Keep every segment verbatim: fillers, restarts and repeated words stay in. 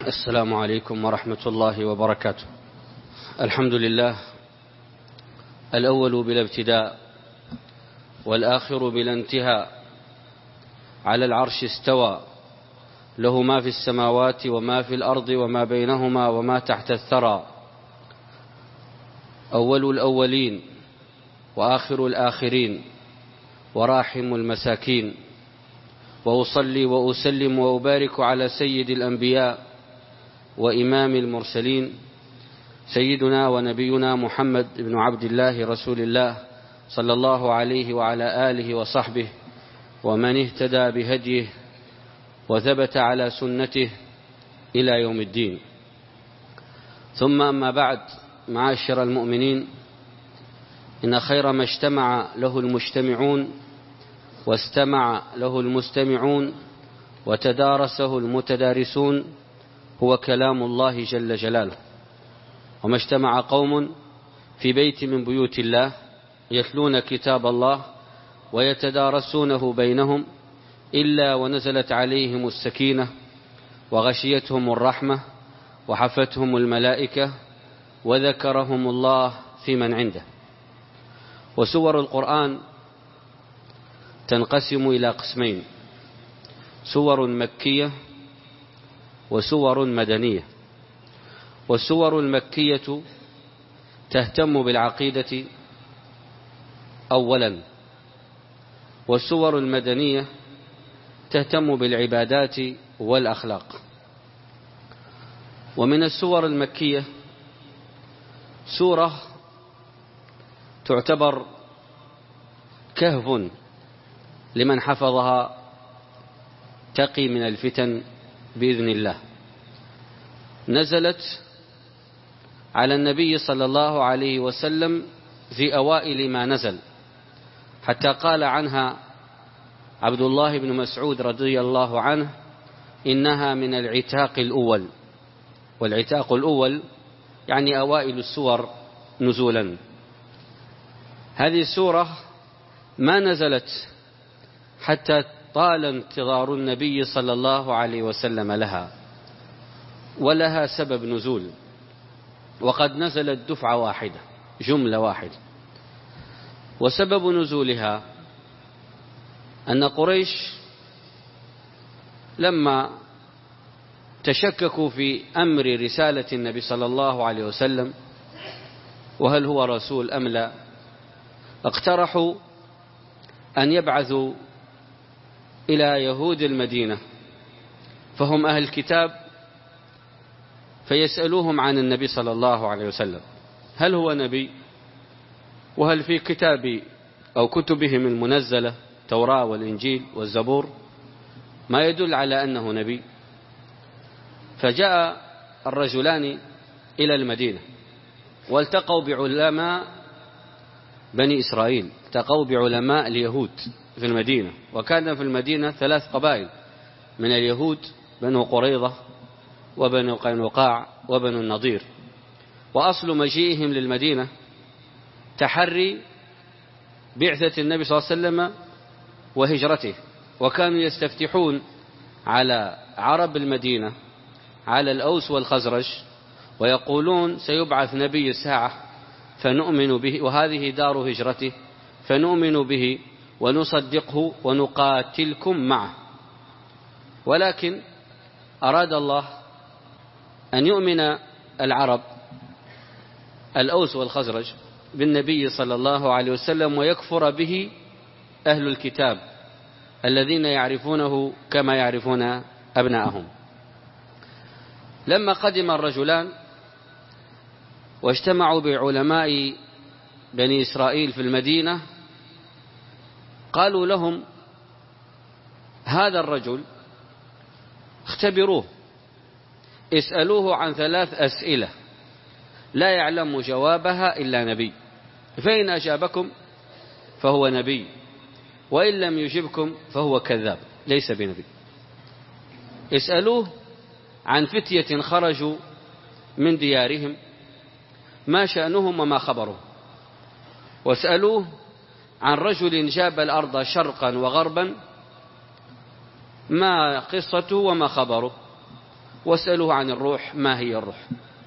السلام عليكم ورحمة الله وبركاته. الحمد لله الأول بلا ابتداء والآخر بلا انتهاء، على العرش استوى، له ما في السماوات وما في الأرض وما بينهما وما تحت الثرى، أول الأولين وآخر الآخرين وراحم المساكين، وأصلي وأسلم وأبارك على سيد الأنبياء وإمام المرسلين، سيدنا ونبينا محمد بن عبد الله رسول الله صلى الله عليه وعلى آله وصحبه ومن اهتدى بهديه وثبت على سنته إلى يوم الدين. ثم أما بعد، معاشر المؤمنين، إن خير ما اجتمع له المجتمعون واستمع له المستمعون وتدارسه المتدارسون هو كلام الله جل جلاله. وما اجتمع قوم في بيت من بيوت الله يتلون كتاب الله ويتدارسونه بينهم إلا ونزلت عليهم السكينة وغشيتهم الرحمة وحفتهم الملائكة وذكرهم الله في من عنده. وسور القرآن تنقسم إلى قسمين: سور مكية وسور مدنية. والسور المكية تهتم بالعقيدة أولا، والسور المدنية تهتم بالعبادات والأخلاق. ومن السور المكية سورة تعتبر كهف لمن حفظها تقي من الفتن بإذن الله. نزلت على النبي صلى الله عليه وسلم في أوائل ما نزل، حتى قال عنها عبد الله بن مسعود رضي الله عنه: إنها من العتاق الأول. والعتاق الأول يعني أوائل السور نزولا. هذه السورة ما نزلت حتى طال انتظار النبي صلى الله عليه وسلم لها، ولها سبب نزول، وقد نزلت دفعة واحدة، جملة واحدة. وسبب نزولها أن قريش لما تشككوا في أمر رسالة النبي صلى الله عليه وسلم وهل هو رسول أم لا، اقترحوا أن يبعثوا إلى يهود المدينة فهم أهل الكتاب، فيسألوهم عن النبي صلى الله عليه وسلم، هل هو نبي، وهل في كتاب أو كتبهم المنزلة التوراة والإنجيل والزبور ما يدل على أنه نبي. فجاء الرجلان إلى المدينة والتقوا بعلماء بني إسرائيل، التقوا بعلماء اليهود في المدينة. وكان في المدينة ثلاث قبائل من اليهود: بنو قريظة وبنو قينقاع وبنو النضير. وأصل مجيئهم للمدينة تحري بعثة النبي صلى الله عليه وسلم وهجرته، وكانوا يستفتحون على عرب المدينة، على الأوس والخزرج، ويقولون: سيبعث نبي الساعة فنؤمن به، وهذه دار هجرته، فنؤمن به ونصدقه ونقاتلكم معه. ولكن أراد الله أن يؤمن العرب الأوس والخزرج بالنبي صلى الله عليه وسلم ويكفر به أهل الكتاب الذين يعرفونه كما يعرفون أبناءهم. لما قدم الرجلان واجتمعوا بعلماء بني إسرائيل في المدينة قالوا لهم: هذا الرجل اختبروه، اسألوه عن ثلاث أسئلة لا يعلم جوابها إلا نبي، فإن أجابكم فهو نبي، وإن لم يجبكم فهو كذاب ليس بنبي. اسألوه عن فتية خرجوا من ديارهم ما شأنهم وما خبرهم، واسألوه عن رجل جاب الأرض شرقا وغربا ما قصته وما خبره، واسألوه عن الروح ما هي الروح.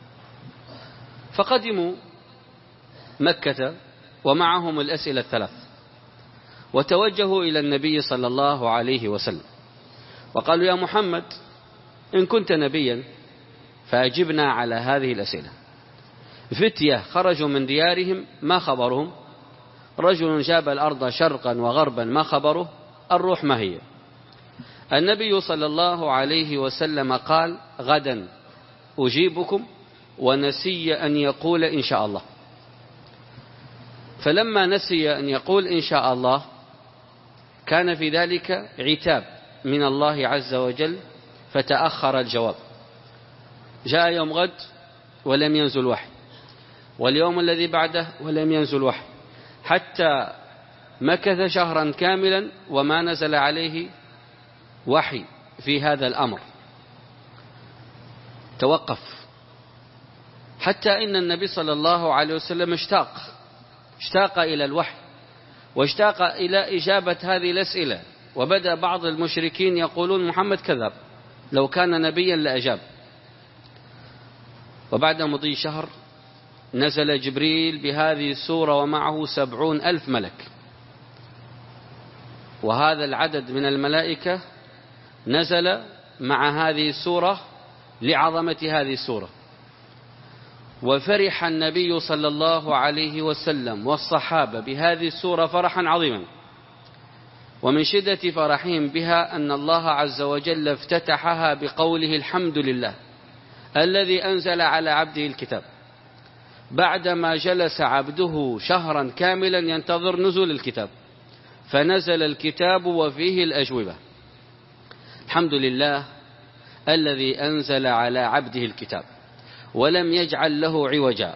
فقدموا مكة ومعهم الأسئلة الثلاث، وتوجهوا إلى النبي صلى الله عليه وسلم وقالوا: يا محمد، إن كنت نبيا فأجبنا على هذه الأسئلة. فتية خرجوا من ديارهم ما خبرهم؟ رجل جاب الأرض شرقا وغربا ما خبره؟ الروح ما هي؟ النبي صلى الله عليه وسلم قال: غدا أجيبكم، ونسي أن يقول إن شاء الله. فلما نسي أن يقول إن شاء الله كان في ذلك عتاب من الله عز وجل، فتأخر الجواب. جاء يوم غد ولم ينزل وحي، واليوم الذي بعده ولم ينزل وحي، حتى مكث شهرا كاملا وما نزل عليه وحي في هذا الأمر. توقف، حتى إن النبي صلى الله عليه وسلم اشتاق اشتاق إلى الوحي، واشتاق إلى إجابة هذه الأسئلة. وبدأ بعض المشركين يقولون: محمد كذب، لو كان نبيا لأجاب. وبعد مضي شهر نزل جبريل بهذه السورة ومعه سبعون ألف ملك، وهذا العدد من الملائكة نزل مع هذه السورة لعظمة هذه السورة. وفرح النبي صلى الله عليه وسلم والصحابة بهذه السورة فرحا عظيما، ومن شدة فرحهم بها أن الله عز وجل افتتحها بقوله: الحمد لله الذي أنزل على عبده الكتاب، بعدما جلس عبده شهرا كاملا ينتظر نزول الكتاب، فنزل الكتاب وفيه الأجوبة. الحمد لله الذي أنزل على عبده الكتاب ولم يجعل له عوجا.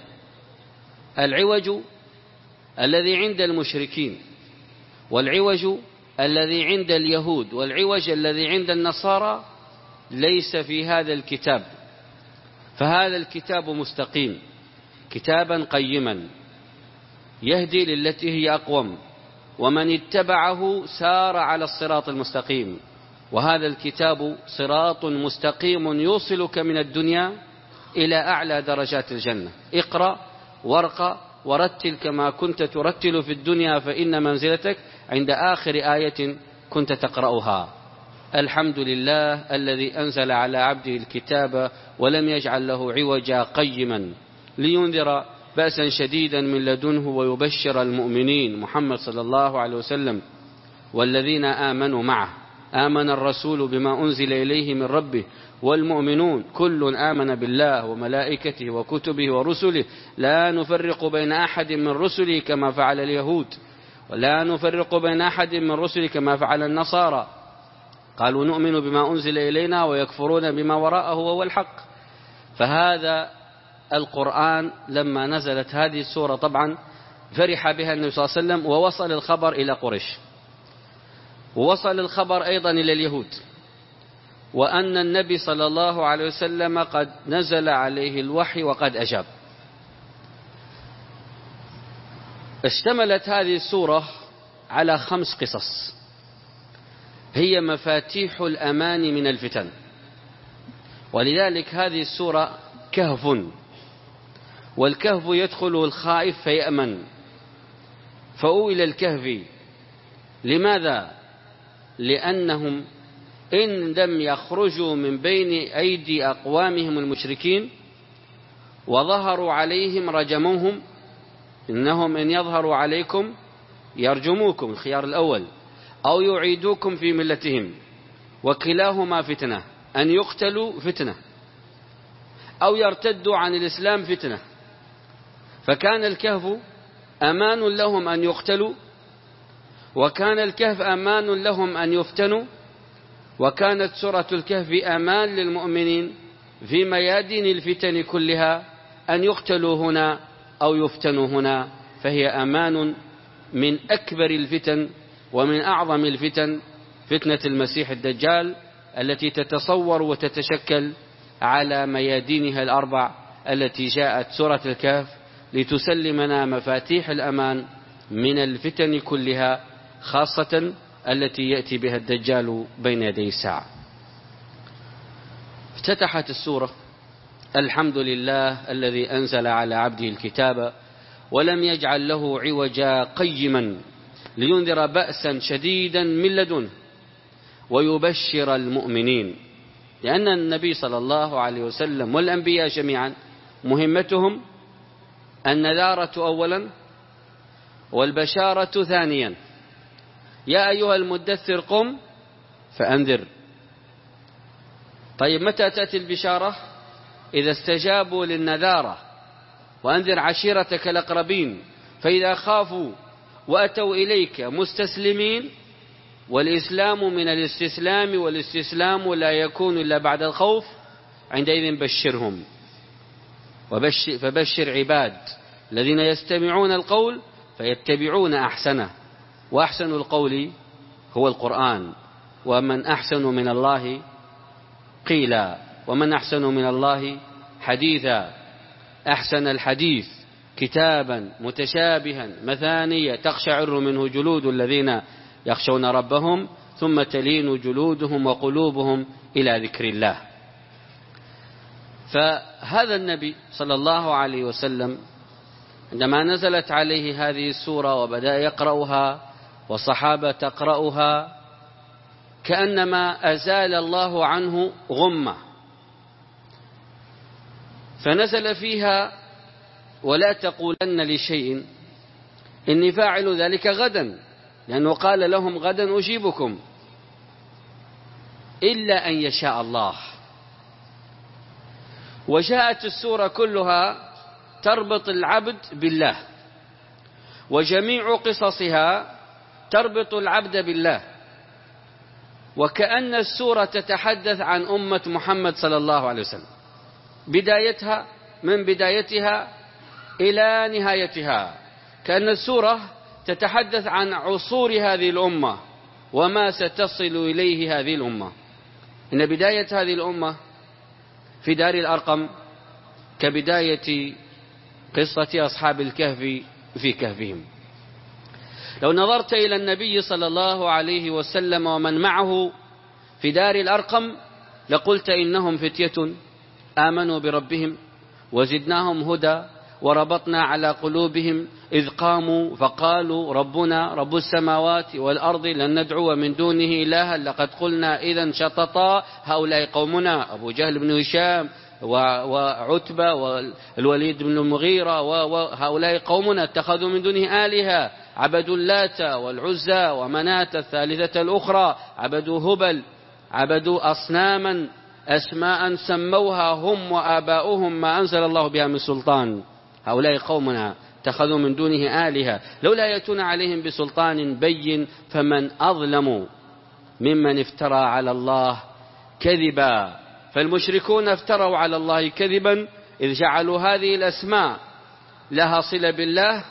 العوج الذي عند المشركين، والعوج الذي عند اليهود، والعوج الذي عند النصارى ليس في هذا الكتاب. فهذا الكتاب مستقيم، كتابا قيما يهدي للتي هي أقوم، ومن اتبعه سار على الصراط المستقيم. وهذا الكتاب صراط مستقيم يوصلك من الدنيا إلى أعلى درجات الجنة. اقرأ وارقى ورتل كما كنت ترتل في الدنيا، فإن منزلتك عند آخر آية كنت تقرأها. الحمد لله الذي أنزل على عبده الكتاب ولم يجعل له عوجا قيما لينذر بأسا شديدا من لدنه ويبشر المؤمنين. محمد صلى الله عليه وسلم والذين آمنوا معه. آمن الرسول بما أنزل إليه من ربه والمؤمنون كل آمن بالله وملائكته وكتبه ورسله لا نفرق بين أحد من رسله كما فعل اليهود، ولا نفرق بين أحد من رسله كما فعل النصارى. قالوا نؤمن بما أنزل إلينا ويكفرون بما وراءه وهو الحق. فهذا القرآن لما نزلت هذه السورة طبعا فرح بها النبي صلى الله عليه وسلم، ووصل الخبر إلى قريش، ووصل الخبر أيضا إلى اليهود، وأن النبي صلى الله عليه وسلم قد نزل عليه الوحي وقد أجاب. اشتملت هذه السورة على خمس قصص هي مفاتيح الأمان من الفتن، ولذلك هذه السورة كهف، والكهف يدخله الخائف فيأمن. فأوئل الكهف لماذا؟ لأنهم إن لم يخرجوا من بين أيدي أقوامهم المشركين وظهروا عليهم رجموهم. إنهم إن يظهروا عليكم يرجموكم، الخيار الأول، أو يعيدوكم في ملتهم، وكلاهما فتنة، أن يقتلوا فتنة أو يرتدوا عن الإسلام فتنة. فكان الكهف أمان لهم أن يقتلوا، وكان الكهف أمان لهم أن يفتنوا، وكانت سورة الكهف أمان للمؤمنين في ميادين الفتن كلها، أن يقتلوا هنا أو يفتنوا هنا. فهي أمان من أكبر الفتن ومن أعظم الفتن، فتنة المسيح الدجال التي تتصور وتتشكل على ميادينها الأربع، التي جاءت سورة الكهف لتسلمنا مفاتيح الأمان من الفتن كلها، خاصة التي يأتي بها الدجال بين يدي الساعة. افتتحت السورة: الحمد لله الذي أنزل على عبده الكتاب ولم يجعل له عوجا قيما لينذر بأسا شديدا من لدنه ويبشر المؤمنين. لأن النبي صلى الله عليه وسلم والأنبياء جميعا مهمتهم النذارة أولا والبشارة ثانيا. يا أيها المدثر قم فأنذر. طيب متى تأتي البشارة؟ إذا استجابوا للنذارة: وأنذر عشيرتك الأقربين. فإذا خافوا وأتوا إليك مستسلمين، والإسلام من الاستسلام، والاستسلام لا يكون إلا بعد الخوف، عندئذ بشرهم. وبشر فبشر عباد الذين يستمعون القول فيتبعون أحسنه، وأحسن القول هو القرآن. ومن أحسن من الله قيلا، ومن أحسن من الله حديثا. أحسن الحديث كتابا متشابها مثانية تقشعر منه جلود الذين يخشون ربهم ثم تلين جلودهم وقلوبهم إلى ذكر الله. فهذا النبي صلى الله عليه وسلم عندما نزلت عليه هذه السورة وبدأ يقرأها والصحابة تقرأها كأنما أزال الله عنه غمة، فنزل فيها: ولا تقولن لشيء إني فاعل ذلك غدا، لأنه قال لهم: غدا أجيبكم إلا أن يشاء الله. وجاءت السورة كلها تربط العبد بالله، وجميع قصصها تربط العبد بالله، وكأن السورة تتحدث عن أمة محمد صلى الله عليه وسلم، بدايتها من بدايتها إلى نهايتها. كأن السورة تتحدث عن عصور هذه الأمة وما ستصل إليه هذه الأمة. إن بداية هذه الأمة في دار الأرقم كبداية قصة أصحاب الكهف في كهفهم. لو نظرت إلى النبي صلى الله عليه وسلم ومن معه في دار الأرقم لقلت: إنهم فتية آمنوا بربهم وزدناهم هدى وربطنا على قلوبهم إذ قاموا فقالوا ربنا رب السماوات والأرض لن ندعو من دونه إلها لقد قلنا إذا شططا هؤلاء قومنا. أبو جهل بن هشام وعتبة والوليد بن المغيرة وهؤلاء قومنا اتخذوا من دونه آلهة، عبدوا اللات والعزى ومناة الثالثة الأخرى، عبدوا هبل، عبدوا أصناما أسماء سموها هم وآباؤهم ما أنزل الله بها من سلطان. هؤلاء قومنا اتخذوا من دونه آلهة لولا يأتون عليهم بسلطان بين فمن أظلم ممن افترى على الله كذبا. فالمشركون افتروا على الله كذبا إذ جعلوا هذه الأسماء لها صلة بالله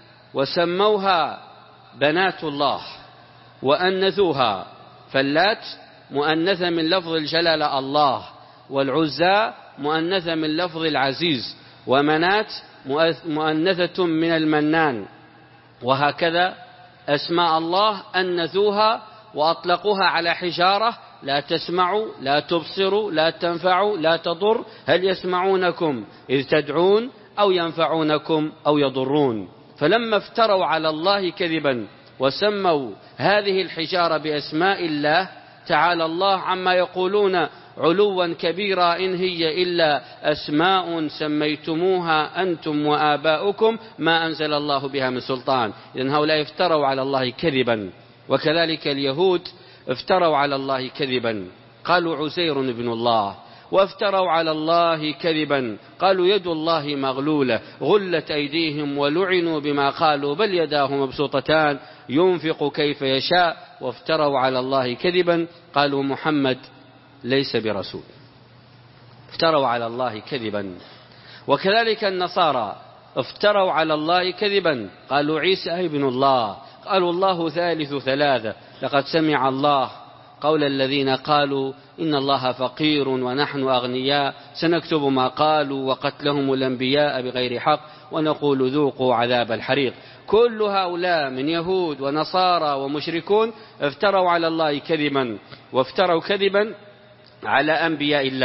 وسموها بنات الله وأنثوها. فاللات مؤنثة من لفظ الجلالة الله، والعزى مؤنثة من لفظ العزيز، ومنات مؤنثة من المنان. وهكذا أسماء الله أنثوها وأطلقوها على حجارة لا تسمع لا تبصر لا تنفع لا تضر، هل يسمعونكم إذ تدعون أو ينفعونكم أو يضرون. فلما افتروا على الله كذبا وسموا هذه الحجارة بأسماء الله تعالى الله عما يقولون علوا كبيرا إن هي إلا أسماء سميتموها أنتم وآباؤكم ما أنزل الله بها من سلطان. إذن هؤلاء افتروا على الله كذبا. وكذلك اليهود افتروا على الله كذبا قالوا عزير ابن الله، وافتروا على الله كذبا قالوا يد الله مغلولة غلت أيديهم ولعنوا بما قالوا بل يداه مبسوطتان ينفق كيف يشاء. وافتروا على الله كذبا قالوا محمد ليس برسول، افتروا على الله كذبا. وكذلك النصارى افتروا على الله كذبا قالوا عيسى ابن الله، قالوا الله ثالث ثلاثة، لقد سمع الله قول الذين قالوا إن الله فقير ونحن أغنياء سنكتب ما قالوا وقتلهم الأنبياء بغير حق ونقول ذوقوا عذاب الحريق. كل هؤلاء من يهود ونصارى ومشركون افتروا على الله كذبا، وافتروا كذبا على أنبياء الله.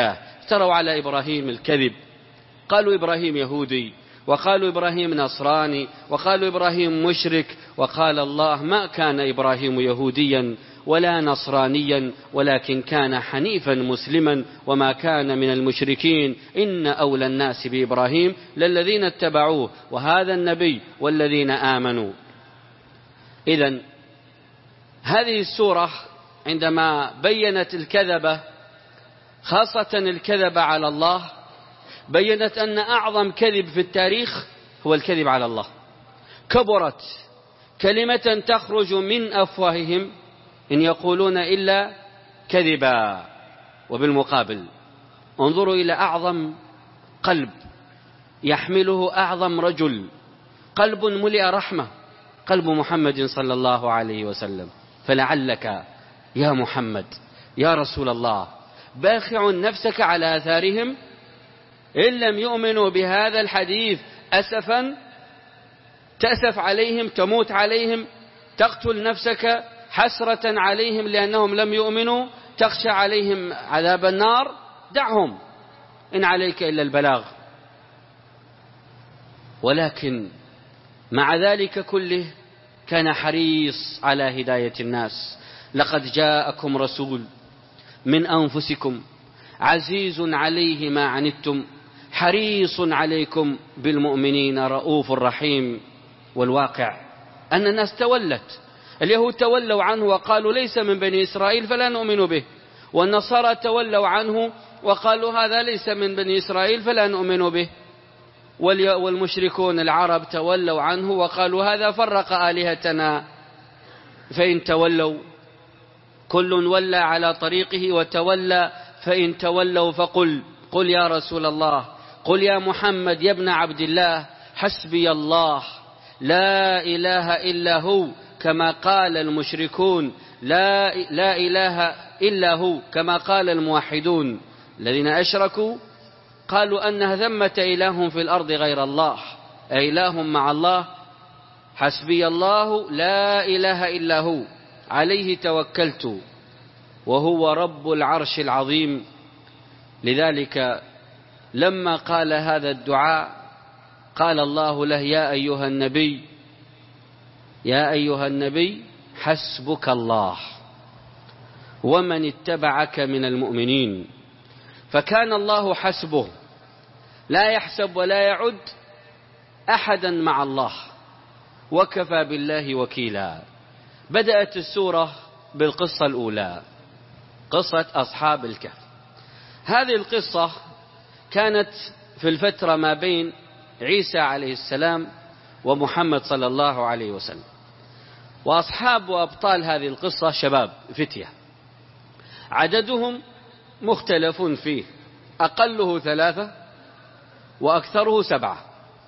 افتروا على إبراهيم الكذب، قالوا إبراهيم يهودي، وقالوا إبراهيم نصراني، وقالوا إبراهيم مشرك. وقال الله: ما كان إبراهيم يهوديا ولا نصرانيا ولكن كان حنيفا مسلما وما كان من المشركين، إن أولى الناس بإبراهيم للذين اتبعوه وهذا النبي والذين آمنوا. إذن هذه السورة عندما بينت الكذبة، خاصة الكذب على الله، بينت أن أعظم كذب في التاريخ هو الكذب على الله. كبرت كلمة تخرج من أفواههم إن يقولون إلا كذبا. وبالمقابل انظروا إلى أعظم قلب يحمله أعظم رجل، قلب ملئ رحمة، قلب محمد صلى الله عليه وسلم. فلعلك يا محمد يا رسول الله باخع نفسك على آثارهم إن لم يؤمنوا بهذا الحديث، أسفا تأسف عليهم، تموت عليهم، تقتل نفسك حسرة عليهم لأنهم لم يؤمنوا، تخشى عليهم عذاب النار. دعهم، إن عليك إلا البلاغ. ولكن مع ذلك كله كان حريص على هداية الناس. لقد جاءكم رسول من أنفسكم عزيز عليه ما عنتم حريص عليكم بالمؤمنين رؤوف رحيم. والواقع أن الناس تولت، اليهود تولوا عنه وقالوا ليس من بني إسرائيل فلا نؤمن به، والنصارى تولوا عنه وقالوا هذا ليس من بني إسرائيل فلا نؤمن به، والمشركون العرب تولوا عنه وقالوا هذا فرق آلهتنا. فإن تولوا كل ولى على طريقه وتولى، فإن تولوا فقل قل يا رسول الله، قل يا محمد يا ابن عبد الله، حسبي الله لا إله إلا هو كما قال المشركون، لا, لا إله إلا هو كما قال الموحدون الذين أشركوا، قالوا أنها ثمة إله في الأرض غير الله، إله مع الله. حسبي الله لا إله إلا هو عليه توكلت وهو رب العرش العظيم. لذلك لما قال هذا الدعاء قال الله له: يا أيها النبي يا أيها النبي حسبك الله ومن اتبعك من المؤمنين. فكان الله حسبه، لا يحسب ولا يعد أحدا مع الله، وكفى بالله وكيلا. بدأت السورة بالقصة الأولى، قصة أصحاب الكهف. هذه القصة كانت في الفترة ما بين عيسى عليه السلام ومحمد صلى الله عليه وسلم. وأصحاب وأبطال هذه القصة شباب فتية، عددهم مختلف فيه، أقله ثلاثة وأكثره سبعة.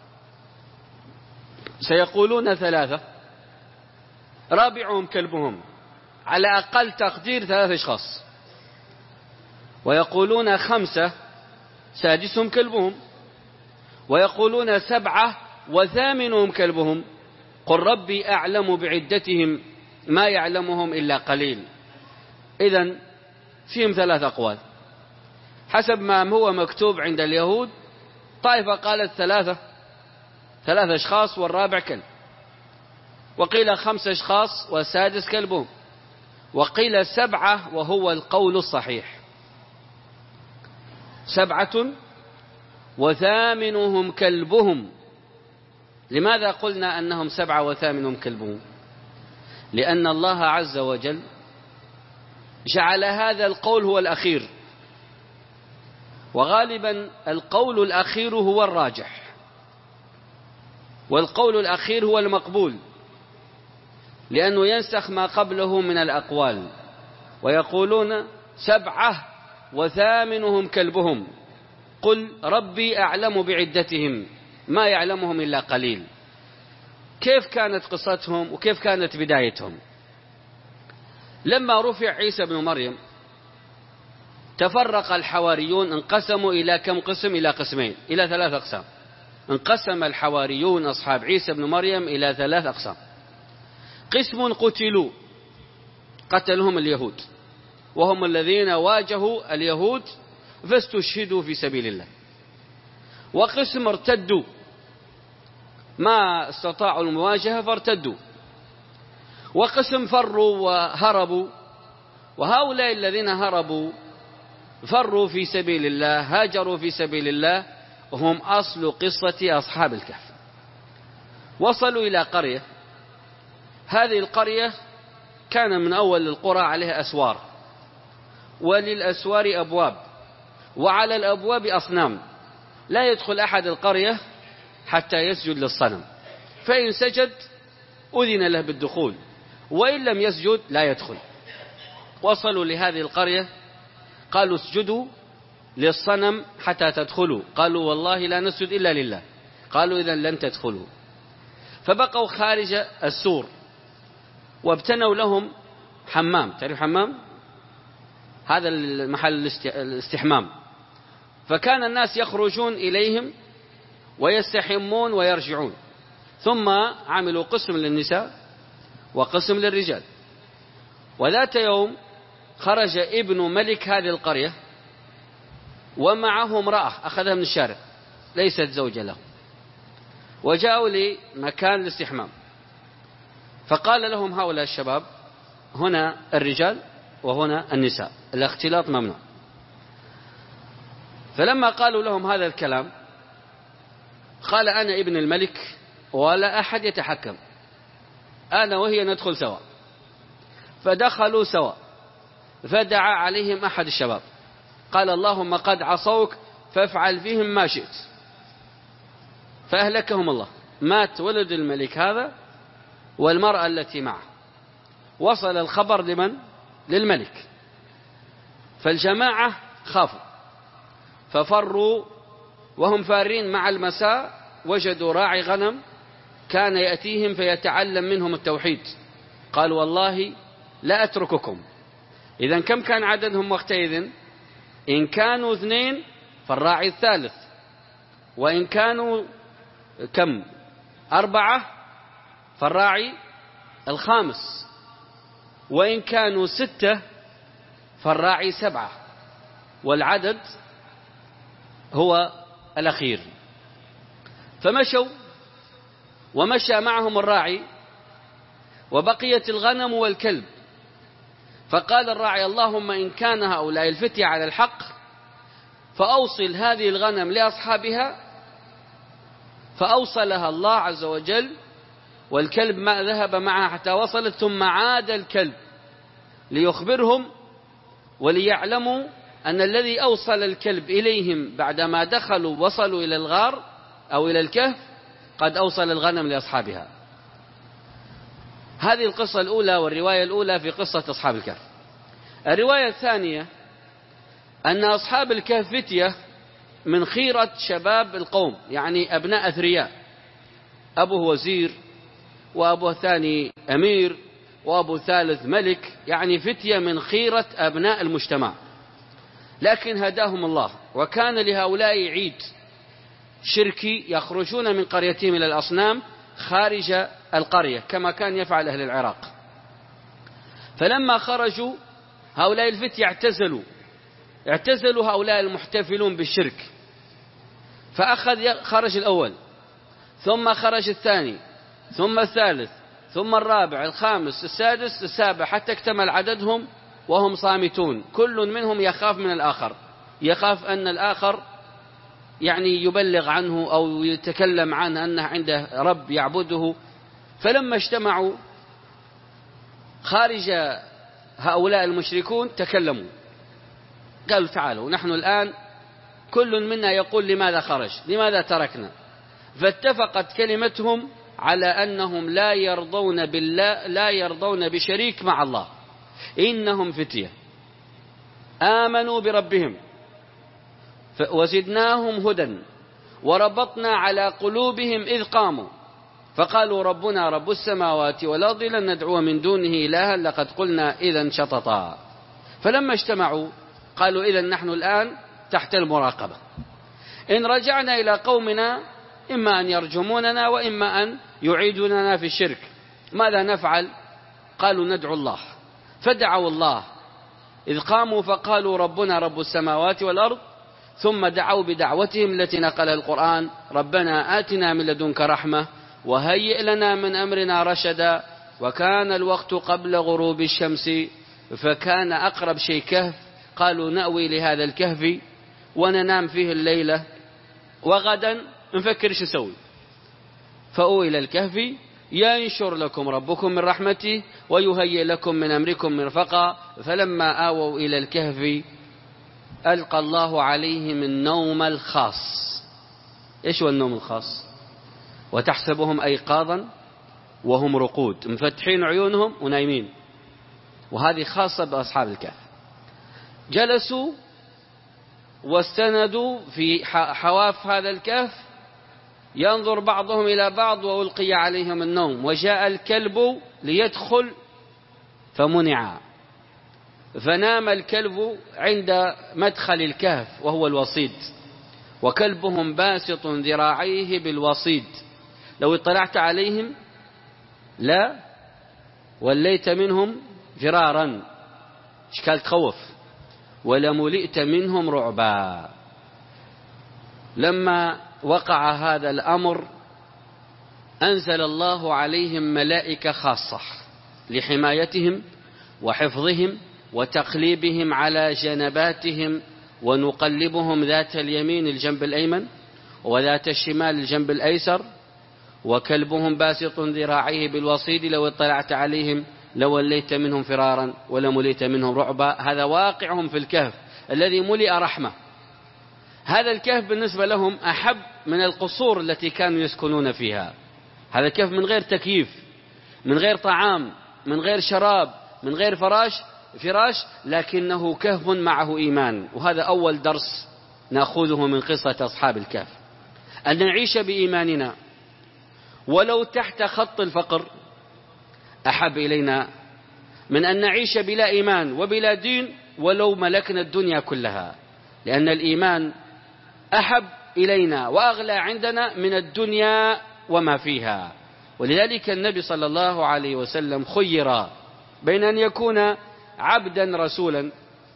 سيقولون ثلاثة، رابعهم كلبهم، على أقل تقدير ثلاثة أشخاص. ويقولون خمسة سادسهم كلبهم، ويقولون سبعة وثامنهم كلبهم. قل ربي أعلم بعدتهم ما يعلمهم إلا قليل. إذن فيهم ثلاث أقوال حسب ما هو مكتوب عند اليهود. طائفة قالت ثلاثة ثلاثة أشخاص والرابع كلب، وقيل خمسة أشخاص والسادس كلبهم، وقيل سبعة وهو القول الصحيح، سبعة وثامنهم كلبهم. لماذا قلنا أنهم سبعة وثامنهم كلبهم؟ لأن الله عز وجل جعل هذا القول هو الأخير، وغالبا القول الأخير هو الراجح، والقول الأخير هو المقبول، لأنه ينسخ ما قبله من الأقوال. ويقولون سبعة وثامنهم كلبهم، قل ربي أعلم بعدتهم ما يعلمهم إلا قليل. كيف كانت قصتهم وكيف كانت بدايتهم؟ لما رفع عيسى بن مريم تفرق الحواريون، انقسموا إلى كم قسم؟ إلى قسمين، إلى ثلاث أقسام. انقسم الحواريون أصحاب عيسى بن مريم إلى ثلاث أقسام. قسم قتلوا، قتلهم اليهود، وهم الذين واجهوا اليهود فاستشهدوا في سبيل الله، وقسم ارتدوا ما استطاعوا المواجهة فارتدوا، وقسم فروا وهربوا. وهؤلاء الذين هربوا فروا في سبيل الله، هاجروا في سبيل الله، هم أصل قصة أصحاب الكهف. وصلوا إلى قرية، هذه القرية كان من أول القرى عليها أسوار، وللأسوار أبواب، وعلى الأبواب أصنام، لا يدخل أحد القرية حتى يسجد للصنم، فإن سجد أذن له بالدخول، وإن لم يسجد لا يدخل. وصلوا لهذه القرية قالوا اسجدوا للصنم حتى تدخلوا، قالوا والله لا نسجد إلا لله، قالوا إذن لن تدخلوا. فبقوا خارج السور، وابتنوا لهم حمام، تعرف حمام؟ هذا المحل الاستحمام. فكان الناس يخرجون إليهم ويستحمون ويرجعون. ثم عملوا قسم للنساء وقسم للرجال. وذات يوم خرج ابن ملك هذه القرية ومعه امرأة أخذها من الشارع ليست زوجة له، وجاءوا لمكان الاستحمام، فقال لهم هؤلاء الشباب هنا الرجال وهنا النساء، الاختلاط ممنوع. فلما قالوا لهم هذا الكلام قال أنا ابن الملك ولا أحد يتحكم، أنا وهي ندخل سوا. فدخلوا سوا، فدعا عليهم أحد الشباب قال اللهم قد عصوك فافعل فيهم ما شئت، فأهلكهم الله. مات ولد الملك هذا والمرأة التي معه. وصل الخبر لمن؟ للملك. فالجماعة خافوا ففروا، وهم فارين مع المساء وجدوا راعي غنم كان يأتيهم فيتعلم منهم التوحيد، قالوا والله لا أترككم. إذن كم كان عددهم وقتئذ؟ إن كانوا اثنين فالراعي الثالث، وإن كانوا كم أربعة فالراعي الخامس، وإن كانوا ستة فالراعي سبعة، والعدد هو الأخير. فمشوا ومشى معهم الراعي وبقيت الغنم والكلب. فقال الراعي اللهم إن كان هؤلاء الفتية على الحق فأوصل هذه الغنم لأصحابها، فأوصلها الله عز وجل، والكلب ما ذهب معها حتى وصلت، ثم عاد الكلب ليخبرهم وليعلموا أن الذي أوصل الكلب إليهم بعدما دخلوا وصلوا إلى الغار أو إلى الكهف قد أوصل الغنم لأصحابها. هذه القصة الأولى والرواية الأولى في قصة أصحاب الكهف. الرواية الثانية أن أصحاب الكهف فتية من خيرة شباب القوم، يعني أبناء أثرياء، أبوه وزير وأبوه الثاني أمير وأبو الثالث ملك، يعني فتية من خيرة أبناء المجتمع. لكن هداهم الله، وكان لهؤلاء عيد شركي يخرجون من قريتهم إلى الأصنام خارج القرية كما كان يفعل أهل العراق. فلما خرجوا هؤلاء الفتية اعتزلوا اعتزلوا هؤلاء المحتفلون بالشرك، فأخذ خرج الأول ثم خرج الثاني ثم الثالث ثم الرابع الخامس السادس السابع، حتى اكتمل عددهم وهم صامتون، كل منهم يخاف من الآخر، يخاف أن الآخر يعني يبلغ عنه أو يتكلم عنه أنه عنده رب يعبده. فلما اجتمعوا خارج هؤلاء المشركون تكلموا، قالوا تعالوا نحن الآن كل منا يقول لماذا خرج، لماذا تركنا. فاتفقت كلمتهم على أنهم لا يرضون بالله لا يرضون بشريك مع الله، إنهم فتية آمنوا بربهم وزدناهم هدى وربطنا على قلوبهم إذ قاموا فقالوا ربنا رب السماوات والأرض لن ندعو من دونه إلها لقد قلنا إذا شططا. فلما اجتمعوا قالوا إذن نحن الآن تحت المراقبة، إن رجعنا إلى قومنا إما أن يرجموننا وإما أن يعيدوننا في الشرك، ماذا نفعل؟ قالوا ندعو الله. فدعوا الله إذ قاموا فقالوا ربنا رب السماوات والأرض ثم دعوا بدعوتهم التي نقلها القرآن: ربنا آتنا من لدنك رحمة وهيئ لنا من أمرنا رشدا. وكان الوقت قبل غروب الشمس، فكان أقرب شيء كهف. قالوا نأوي لهذا الكهف وننام فيه الليلة، وغدا نفكر ايش نسوي. فأووا إلى الكهف ينشر لكم ربكم من رحمته ويهيئ لكم من أمركم مرفقا. فلما آووا إلى الكهف ألقى الله عليهم النوم الخاص. إيش هو النوم الخاص؟ وتحسبهم أيقاظا وهم رقود، مفتحين عيونهم ونايمين، وهذه خاصة بأصحاب الكهف. جلسوا واستندوا في حواف هذا الكهف، ينظر بعضهم إلى بعض وألقي عليهم النوم. وجاء الكلب ليدخل فمنع، فنام الكلب عند مدخل الكهف وهو الوصيد، وكلبهم باسط ذراعيه بالوصيد. لو اطلعت عليهم لا وليت منهم فرارا، اشكال تخوف، ولملئت منهم رعبا. لما وقع هذا الأمر أنزل الله عليهم ملائكة خاصة لحمايتهم وحفظهم وتقليبهم على جنباتهم، ونقلبهم ذات اليمين الجنب الأيمن وذات الشمال الجنب الأيسر، وكلبهم باسط ذراعيه بالوصيد. لو اطلعت عليهم لوليت منهم فرارا ولملئت منهم رعبا. هذا واقعهم في الكهف الذي ملئ رحمة. هذا الكهف بالنسبة لهم أحب من القصور التي كانوا يسكنون فيها. هذا الكهف من غير تكييف، من غير طعام، من غير شراب، من غير فراش فراش لكنه كهف معه إيمان. وهذا أول درس نأخذه من قصة أصحاب الكهف، أن نعيش بإيماننا ولو تحت خط الفقر أحب إلينا من أن نعيش بلا إيمان وبلا دين ولو ملكنا الدنيا كلها، لأن الإيمان أحب إلينا وأغلى عندنا من الدنيا وما فيها. ولذلك النبي صلى الله عليه وسلم خير بين أن يكون عبدا رسولا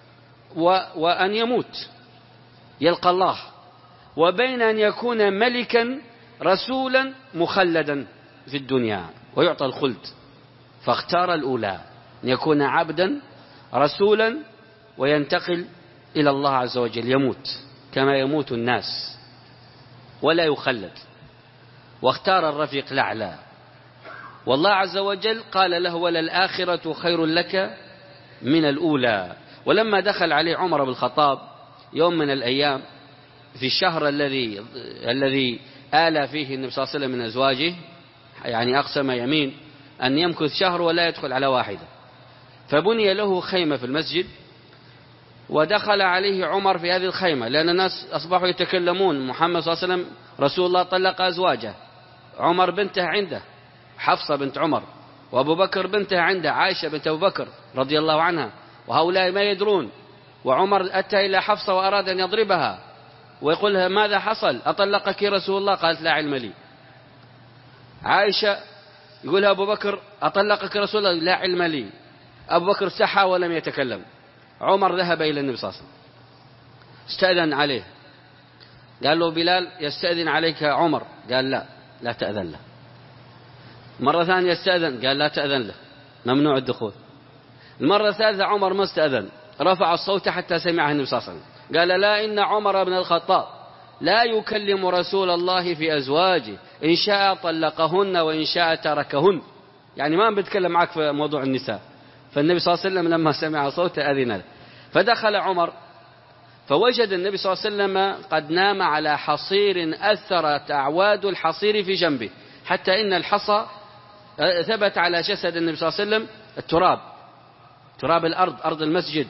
وأن يموت يلقى الله، وبين أن يكون ملكا رسولا مخلدا في الدنيا ويعطى الخلد، فاختار الأولى، أن يكون عبدا رسولا وينتقل إلى الله عز وجل، يموت كما يموت الناس ولا يخلد، واختار الرفيق الأعلى. والله عز وجل قال له: وللآخرة خير لك من الأولى. ولما دخل عليه عمر بن الخطاب يوم من الأيام في الشهر الذي الذي آل فيه النبي صلى الله عليه وسلم من أزواجه، يعني أقسم يمين أن يمكث شهر ولا يدخل على واحدة، فبني له خيمة في المسجد، ودخل عليه عمر في هذه الخيمة، لأن الناس أصبحوا يتكلمون: محمد صلى الله عليه وسلم رسول الله طلق أزواجه، عمر بنته عنده حفصة بنت عمر، وأبو بكر بنته عنده عائشة بنت أبو بكر رضي الله عنها، وهؤلاء ما يدرون. وعمر أتى إلى حفصة وأراد أن يضربها ويقول لها: ماذا حصل؟ أطلقك رسول الله؟ قالت: لا علم لي. عائشة يقول أبو بكر: أطلقك رسول الله؟ لا علم لي. أبو بكر سحى ولم يتكلم. عمر ذهب إلى النبي صلى الله عليه وسلم، استأذن عليه، قال له: بلال يستأذن عليك عمر. قال: لا لا تأذن له. مرة ثانية يستأذن، قال: لا تأذن له، ممنوع الدخول. المرة الثالثة عمر ما استأذن، رفع الصوت حتى سمعه النبي صلى الله عليه وسلم، قال: لا، إن عمر بن الخطاب لا يكلم رسول الله في أزواجه، إن شاء طلقهن وإن شاء تركهن. يعني ما بيتكلم معك في موضوع النساء. فالنبي صلى الله عليه وسلم لما سمع صوته أذن له، فدخل عمر فوجد النبي صلى الله عليه وسلم قد نام على حصير أثرت أعواد الحصير في جنبه، حتى إن الحصى ثبت على جسد النبي صلى الله عليه وسلم التراب، تراب الأرض، أرض المسجد،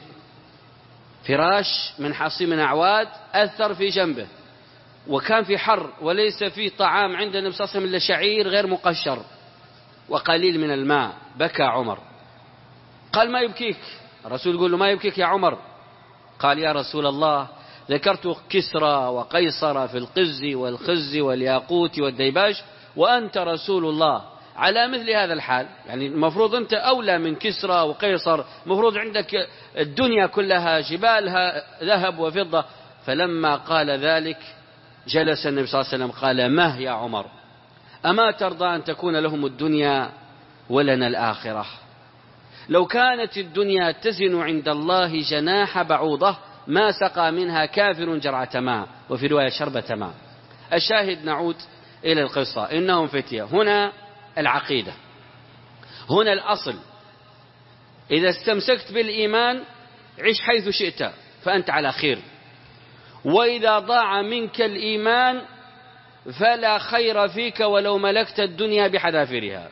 فراش من حصير من أعواد أثر في جنبه. وكان في حر وليس في طعام عند النبي صلى الله عليه وسلم إلا شعير غير مقشر وقليل من الماء. بكى عمر، قال: ما يبكيك؟ الرسول يقول له: ما يبكيك يا عمر؟ قال: يا رسول الله، ذكرت كسرى وقيصر في القز والخز والياقوت والديباج وأنت رسول الله على مثل هذا الحال. يعني المفروض أنت أولى من كسرى وقيصر، المفروض عندك الدنيا كلها جبالها ذهب وفضة، فلما قال ذلك جلس النبي صلى الله عليه وسلم قال: مه يا عمر، أما ترضى أن تكون لهم الدنيا ولنا الآخرة؟ لو كانت الدنيا تزن عند الله جناح بعوضة ما سقى منها كافر جرعة ماء، وفي رواية شربة ماء. الشاهد، نعود إلى القصة. إنهم فتية. هنا العقيدة، هنا الأصل. إذا استمسكت بالإيمان عش حيث شئت فأنت على خير، وإذا ضاع منك الإيمان فلا خير فيك ولو ملكت الدنيا بحذافيرها.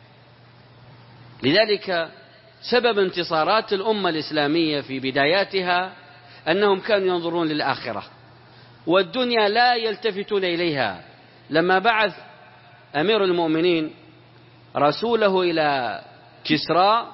لذلك سبب انتصارات الأمة الإسلامية في بداياتها أنهم كانوا ينظرون للآخرة، والدنيا لا يلتفتون إليها. لما بعث أمير المؤمنين رسوله إلى كسرى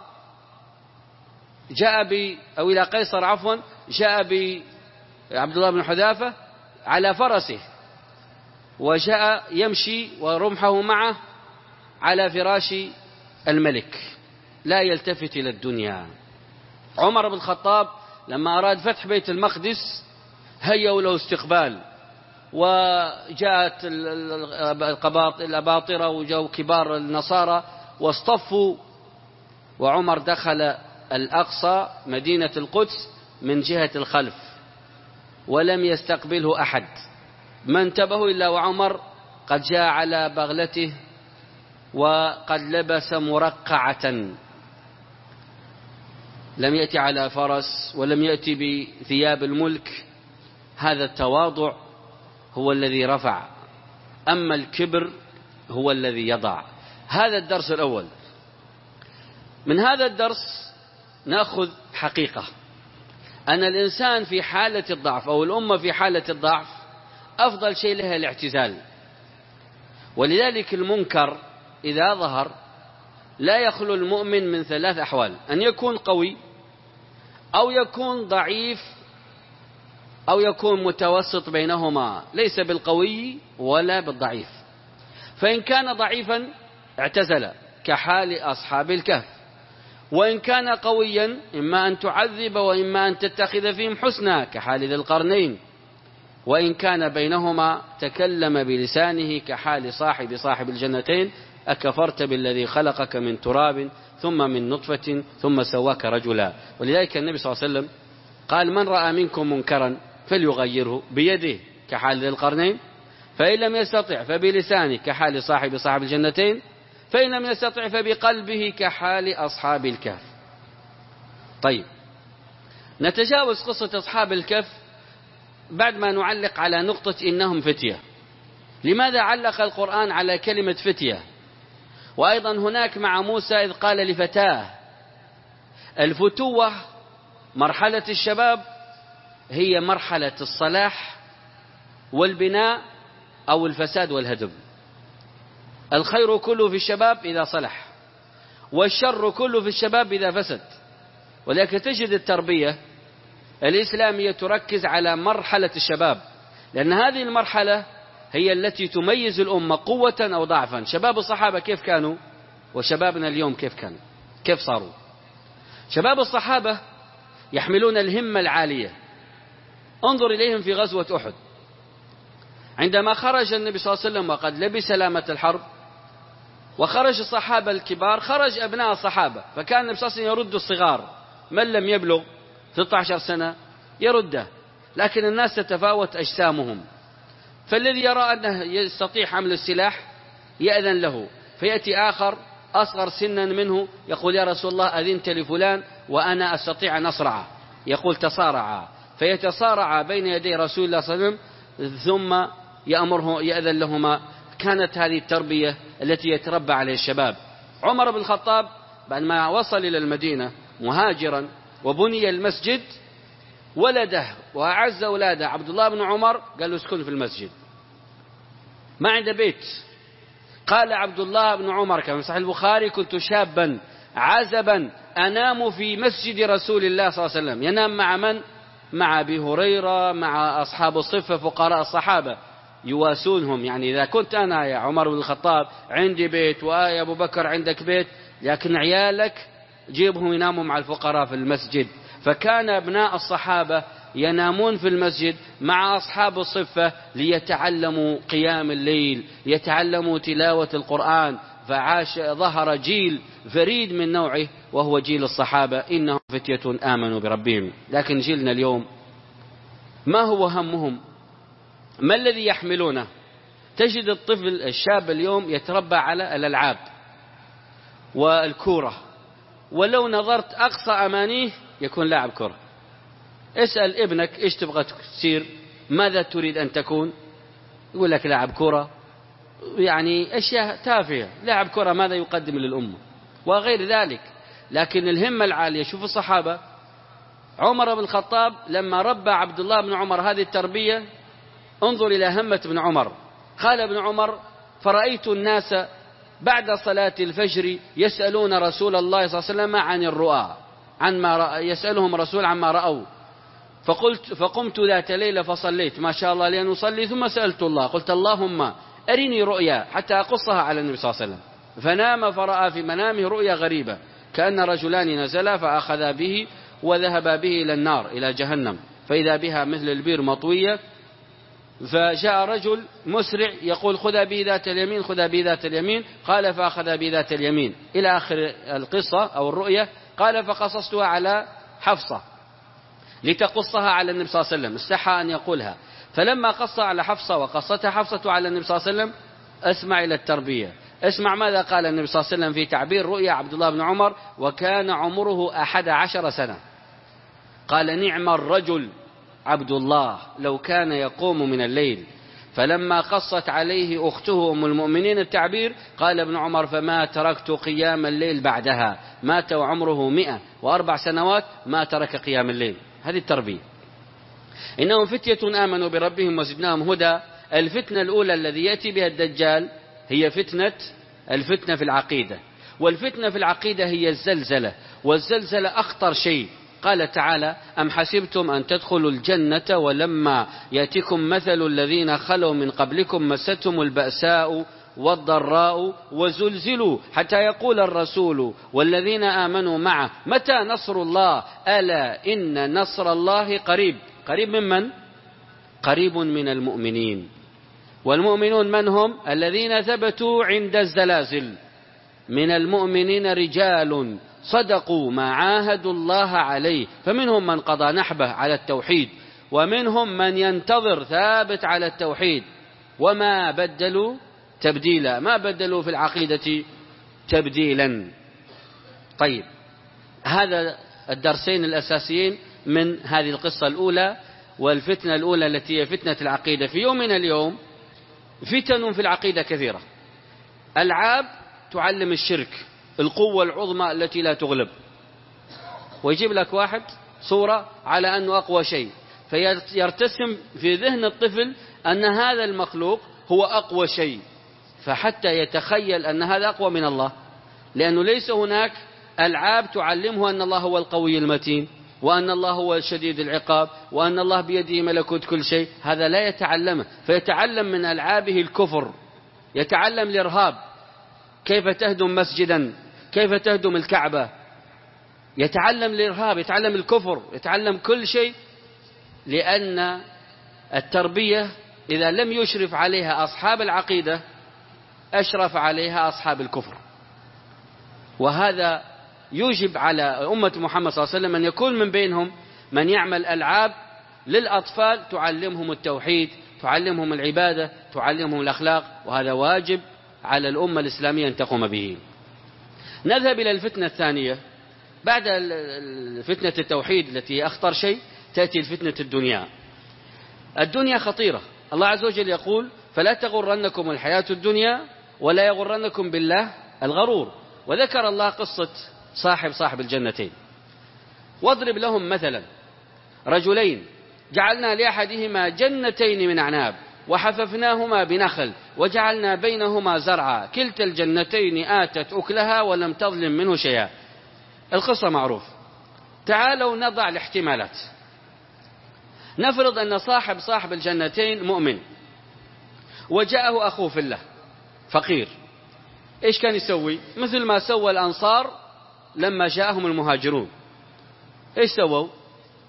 جاء ب أو إلى قيصر عفوا جاء بعبد الله بن حذافة على فرسه، وجاء يمشي ورمحه معه على فراش الملك، لا يلتفت إلى الدنيا. عمر بن الخطاب لما أراد فتح بيت المقدس هيئوا له استقبال، وجاءت الأباطرة وجاءوا كبار النصارى واصطفوا، وعمر دخل الأقصى مدينة القدس من جهة الخلف ولم يستقبله أحد. ما انتبهوا إلا وعمر قد جاء على بغلته وقد لبس مرقعة، لم يأتي على فرس ولم يأتي بثياب الملك. هذا التواضع هو الذي رفع، أما الكبر هو الذي يضع. هذا الدرس الأول. من هذا الدرس نأخذ حقيقة أن الإنسان في حالة الضعف أو الأمة في حالة الضعف أفضل شيء لها الاعتزال. ولذلك المنكر إذا ظهر لا يخلو المؤمن من ثلاث أحوال: أن يكون قوي، أو يكون ضعيف، أو يكون متوسط بينهما، ليس بالقوي ولا بالضعيف. فإن كان ضعيفا اعتزل كحال أصحاب الكهف، وإن كان قويا إما أن تعذب وإما أن تتخذ فيهم حسنا كحال ذي القرنين، وإن كان بينهما تكلم بلسانه كحال صاحب صاحب الجنتين: أكفرت بالذي خلقك من تراب ثم من نطفة ثم سواك رجلا. ولذلك النبي صلى الله عليه وسلم قال: من رأى منكم منكرا فليغيره بيده كحال ذي القرنين، فإن لم يستطع فبلسانه كحال صاحب صاحب الجنتين، فإن لم يستطع فبقلبه كحال أصحاب الكهف. طيب، نتجاوز قصة أصحاب الكهف بعد ما نعلق على نقطة إنهم فتية. لماذا علق القرآن على كلمة فتية؟ وأيضا هناك مع موسى إذ قال لفتاه. الفتوة مرحلة الشباب هي مرحلة الصلاح والبناء أو الفساد والهدم. الخير كله في الشباب إذا صلح، والشر كله في الشباب إذا فسد. ولكن تجد التربية الإسلامية تركز على مرحلة الشباب، لأن هذه المرحلة هي التي تميز الأمة قوة أو ضعفا. شباب الصحابة كيف كانوا؟ وشبابنا اليوم كيف كانوا؟ كيف صاروا؟ شباب الصحابة يحملون الهمة العالية. انظر إليهم في غزوة أحد، عندما خرج النبي صلى الله عليه وسلم وقد لبس سلامة الحرب وخرج الصحابة الكبار، خرج أبناء الصحابة، فكان النبي صلى الله عليه وسلم يرد الصغار، من لم يبلغ ستة عشر سنة يرده، لكن الناس تتفاوت أجسامهم، فالذي يرى أنه يستطيع حمل السلاح يأذن له، فيأتي آخر أصغر سنا منه يقول: يا رسول الله أذنت لفلان وأنا أستطيع أن أصرعه، يقول: تصارعا، فيتصارعا بين يدي رسول الله صلى الله عليه وسلم ثم يأمره يأذن لهما. كانت هذه التربية التي يتربى عليها الشباب. عمر بن الخطاب بعد ما وصل إلى المدينة مهاجرا وبني المسجد، ولده وأعز أولاده عبد الله بن عمر قال له: اسكن في المسجد، ما عنده بيت. قال عبد الله بن عمر كما في صحيح البخاري: كنت شابا عزبا أنام في مسجد رسول الله صلى الله عليه وسلم. ينام مع من؟ مع أبي هريرة، مع أصحاب الصفة فقراء الصحابة يواسونهم. يعني إذا كنت أنا يا عمر بن الخطاب عندي بيت ويا أبو بكر عندك بيت، لكن عيالك جيبهم يناموا مع الفقراء في المسجد. فكان أبناء الصحابة ينامون في المسجد مع أصحاب الصفة ليتعلموا قيام الليل، يتعلموا تلاوة القرآن، فعاش ظهر جيل فريد من نوعه وهو جيل الصحابة، إنهم فتية آمنوا بربهم. لكن جيلنا اليوم ما هو همهم؟ ما الذي يحملونه؟ تجد الطفل الشاب اليوم يتربى على الألعاب والكورة، ولو نظرت أقصى أمانيه يكون لاعب كرة. اسأل ابنك إيش تبغى تصير، ماذا تريد أن تكون، يقول لك لاعب كرة، يعني أشياء تافهة. لاعب كرة ماذا يقدم للأمة وغير ذلك. لكن الهمة العالية، شوف الصحابة، عمر بن الخطاب لما ربى عبد الله بن عمر هذه التربية، انظر إلى همة بن عمر. قال ابن عمر: فرأيت الناس بعد صلاة الفجر يسألون رسول الله صلى الله عليه وسلم عن الرؤى، عن ما رأى، يسألهم رسول عما رأوا. فقلت فقمت ذات ليلة فصليت ما شاء الله لأن أصلي، ثم سألت الله قلت: اللهم أرني رؤيا حتى أقصها على النبي صلى الله عليه وسلم. فنام فرأى في منامه رؤيا غريبة، كأن رجلان نزلا فأخذا به وذهبا به إلى النار، إلى جهنم، فإذا بها مثل البير مطوية. فجاء رجل مسرع يقول: خذا به ذات اليمين، خذا به ذات اليمين. قال: فأخذ به ذات اليمين، إلى آخر القصة أو الرؤية. قال: فقصصتها على حفصة لتقصها على النبي صلى الله عليه وسلم، استحى أن يقولها. فلما قص على حفصة وقصتها حفصة على النبي صلى الله عليه وسلم، اسمع إلى التربية، اسمع ماذا قال النبي صلى الله عليه وسلم في تعبير رؤيا عبد الله بن عمر، وكان عمره أحد عشر سنة. قال: نعم الرجل عبد الله لو كان يقوم من الليل. فلما قصت عليه أخته أم المؤمنين التعبير، قال ابن عمر: فما تركت قيام الليل بعدها. مات وعمره مئة وأربع سنوات ما ترك قيام الليل. هذه التربية. إنهم فتية آمنوا بربهم وزدناهم هدى. الفتنة الأولى الذي يأتي بها الدجال هي فتنة الفتنة في العقيدة، والفتنة في العقيدة هي الزلزلة، والزلزلة أخطر شيء. قال تعالى: أم حسبتم أن تدخلوا الجنة ولما يأتكم مثل الذين خلوا من قبلكم مستهم البأساء والضراء وزلزلوا حتى يقول الرسول والذين آمنوا معه متى نصر الله ألا إن نصر الله قريب. قريب من من؟ قريب من المؤمنين. والمؤمنون من هم؟ الذين ثبتوا عند الزلازل. من المؤمنين رجال صدقوا ما عاهدوا الله عليه، فمنهم من قضى نحبه على التوحيد، ومنهم من ينتظر ثابت على التوحيد، وما بدلوا تبديلا، ما بدلوا في العقيدة تبديلا. طيب، هذا الدرسين الأساسيين من هذه القصة الأولى، والفتنة الأولى التي هي فتنة العقيدة. في يومنا اليوم فتن في العقيدة كثيرة. ألعاب تعلم الشرك، القوة العظمى التي لا تغلب، ويجيب لك واحد صورة على أنه أقوى شيء، فيرتسم في ذهن الطفل أن هذا المخلوق هو أقوى شيء، فحتى يتخيل أن هذا أقوى من الله، لأنه ليس هناك ألعاب تعلمه أن الله هو القوي المتين، وأن الله هو شديد العقاب، وأن الله بيده ملكوت كل شيء. هذا لا يتعلمه، فيتعلم من ألعابه الكفر، يتعلم الإرهاب، كيف تهدم مسجدا، كيف تهدم الكعبة، يتعلم الإرهاب، يتعلم الكفر، يتعلم كل شيء، لأن التربية إذا لم يشرف عليها أصحاب العقيدة أشرف عليها أصحاب الكفر. وهذا يوجب على أمة محمد صلى الله عليه وسلم أن يكون من بينهم من يعمل ألعاب للأطفال تعلمهم التوحيد، تعلمهم العبادة، تعلمهم الأخلاق، وهذا واجب على الأمة الإسلامية أن تقوم به. نذهب إلى الفتنة الثانية. بعد فتنة التوحيد التي أخطر شيء تأتي الفتنة الدنيا. الدنيا خطيرة. الله عز وجل يقول: فلا تغرنكم الحياة الدنيا ولا يغرنكم بالله الغرور. وذكر الله قصة صاحب صاحب الجنتين. واضرب لهم مثلا رجلين جعلنا لأحدهما جنتين من أعناب وحففناهما بنخل وجعلنا بينهما زرعا كلتا الجنتين آتت أكلها ولم تظلم منه شيئا. القصة معروف. تعالوا نضع الاحتمالات. نفرض أن صاحب صاحب الجنتين مؤمن، وجاءه أخوه في الله فقير. إيش كان يسوي؟ مثل ما سوى الأنصار لما جاءهم المهاجرون. إيش سووا؟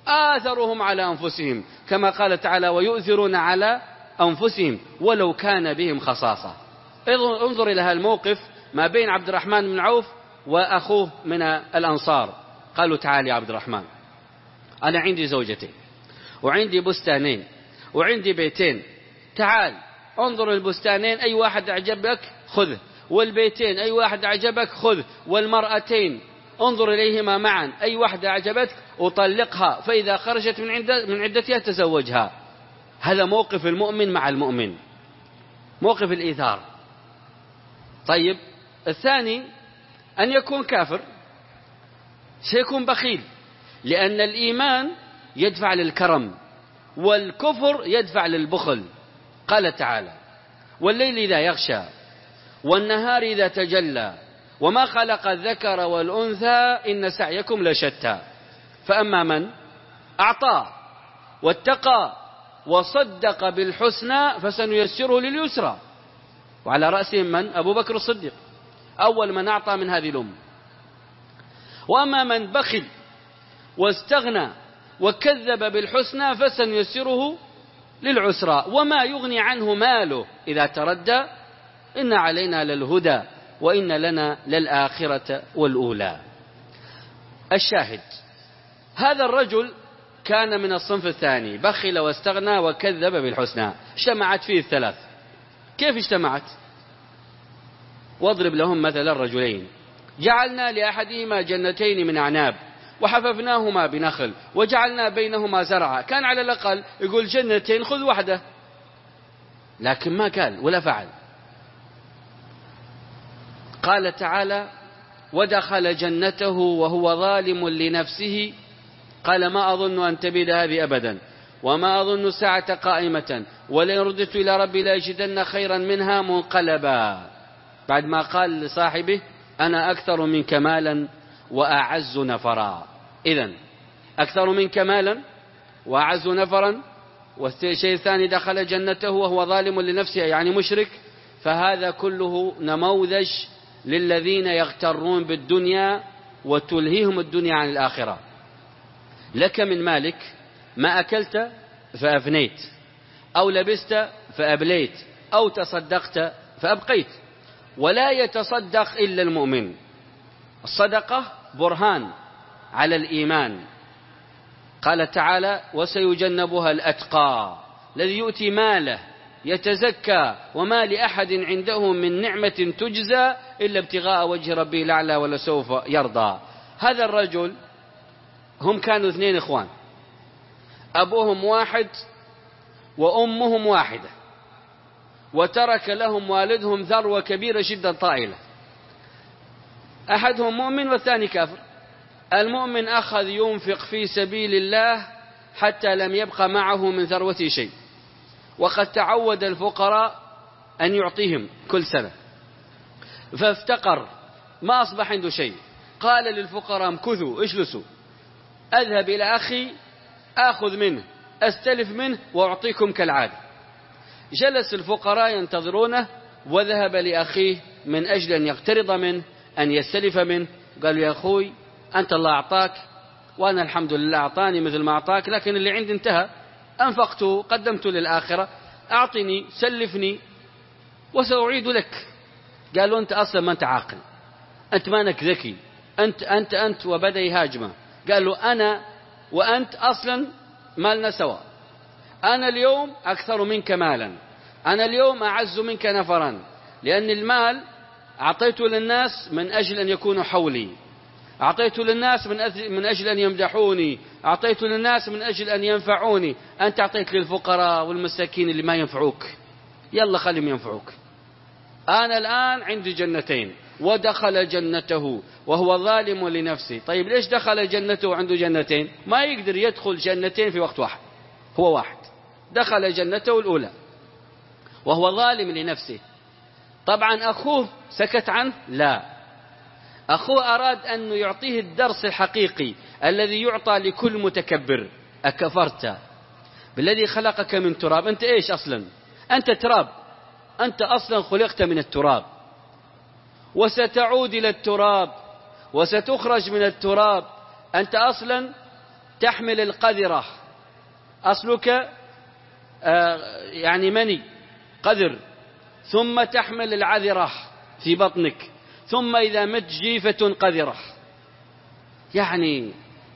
آثرهم على أنفسهم، كما قال تعالى ويؤثرون على أنفسهم ولو كان بهم خصاصة. انظر إلى هذا الموقف ما بين عبد الرحمن بن عوف وأخوه من الأنصار. قالوا تعال يا عبد الرحمن، أنا عندي زوجتين وعندي بستانين وعندي بيتين، تعال انظر البستانين أي واحد أعجبك خذه، والبيتين أي واحد أعجبك خذه، والمرأتين انظر إليهما معا أي واحدة أعجبتك أطلقها، فإذا خرجت من عدة من عدتها تزوجها. هذا موقف المؤمن مع المؤمن، موقف الإيثار. طيب الثاني أن يكون كافر، سيكون بخيل، لأن الإيمان يدفع للكرم والكفر يدفع للبخل. قال تعالى والليل إذا يغشى والنهار إذا تجلى وما خلق الذكر والأنثى إن سعيكم لشتى. فأما من أعطى واتقى وصدق بالحسنى فسنيسره لليسرى. وعلى رأسهم من؟ أبو بكر الصديق، أول من أعطى من هذه الأمة. وأما من بخل واستغنى وكذب بالحسنى فسنيسره للعسرى. وما يغني عنه ماله إذا تردى إن علينا للهدى وإن لنا للآخرة والأولى. الشاهد هذا الرجل كان من الصنف الثاني، بخل واستغنى وكذب بالحسنى. اجتمعت فيه الثلاث. كيف اجتمعت؟ واضرب لهم مثلا رجلين جعلنا لأحدهما جنتين من أعناب وحففناهما بنخل وجعلنا بينهما زرعا. كان على الأقل يقول جنتين خذ واحدة، لكن ما قال ولا فعل. قال تعالى ودخل جنته وهو ظالم لنفسه قال ما أظن أن تبيد هذه أبدا وما أظن الساعة قائمة ولئن رددت إلى ربي لأجدن خيرا منها منقلبا. بعد ما قال لصاحبه أنا أكثر منك مالا وأعز نفرا. إذن أكثر منك مالا وأعز نفرا. والشيء الثاني دخل جنته وهو ظالم لنفسه يعني مشرك. فهذا كله نموذج للذين يغترون بالدنيا وتلهيهم الدنيا عن الآخرة. لك من مالك ما أكلت فأفنيت، أو لبست فأبليت، أو تصدقت فأبقيت. ولا يتصدق إلا المؤمن. الصدقة برهان على الإيمان. قال تعالى وسيجنبها الأتقى الذي يؤتي ماله يتزكى وما لأحد عنده من نعمة تجزى إلا ابتغاء وجه ربه الأعلى ولسوف يرضى. هذا الرجل هم كانوا اثنين إخوان، أبوهم واحد وأمهم واحدة، وترك لهم والدهم ثروة كبيرة جدا طائلة. أحدهم مؤمن والثاني كافر. المؤمن أخذ ينفق في سبيل الله حتى لم يبقى معه من ثروته شيء، وقد تعود الفقراء أن يعطيهم كل سنة، فافتقر ما أصبح عنده شيء. قال للفقراء امكثوا اجلسوا أذهب إلى أخي آخذ منه أستلف منه وأعطيكم كالعادة. جلس الفقراء ينتظرونه وذهب لأخيه من أجل أن يقترض منه أن يستلف منه. قالوا يا أخوي أنت الله أعطاك وأنا الحمد لله أعطاني مثل ما أعطاك، لكن اللي عندي انتهى أنفقته قدمته للآخرة، أعطني سلفني وسأعيد لك. قالوا أنت أصلا ما أنت عاقل، أنت ما أنك ذكي، أنت أنت أنت وبدأ يهاجمه. قالوا أنا وأنت أصلا مالنا سواء، أنا اليوم أكثر منك مالا، أنا اليوم أعز منك نفرا، لأن المال أعطيته للناس من أجل أن يكونوا حولي، أعطيته للناس من أجل أن يمدحوني، أعطيته للناس من أجل أن ينفعوني. أنت أعطيت للفقراء والمساكين اللي ما ينفعوك، يلا خليهم ينفعوك. أنا الآن عندي جنتين. ودخل جنته وهو ظالم لنفسه. طيب ليش دخل جنته وعنده جنتين؟ ما يقدر يدخل جنتين في وقت واحد، هو واحد. دخل جنته الأولى وهو ظالم لنفسه. طبعا أخوه سكت عنه؟ لا، أخوه أراد أن يعطيه الدرس الحقيقي الذي يعطى لكل متكبر. أكفرت بالذي خلقك من تراب؟ أنت إيش أصلا؟ أنت تراب، أنت أصلا خلقت من التراب وستعود إلى التراب وستخرج من التراب. أنت أصلا تحمل القذرة، أصلك يعني مني قذر، ثم تحمل العذرة في بطنك، ثم إذا مت جيفة قذرة. يعني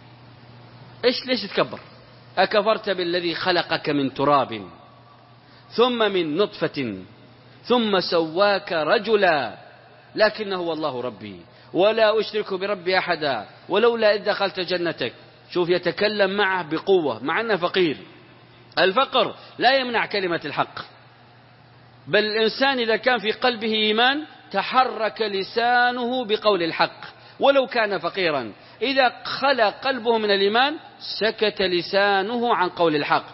إيش ليش تكبر؟ أكفرت بالذي خلقك من تراب ثم من نطفة ثم سواك رجلا لكنه والله ربي ولا أشرك بربي أحدا ولولا إذ دخلت جنتك. شوف يتكلم معه بقوة مع أنه فقير. الفقر لا يمنع كلمة الحق، بل الإنسان إذا كان في قلبه إيمان تحرك لسانه بقول الحق ولو كان فقيرا. إذا خلى قلبه من الإيمان سكت لسانه عن قول الحق،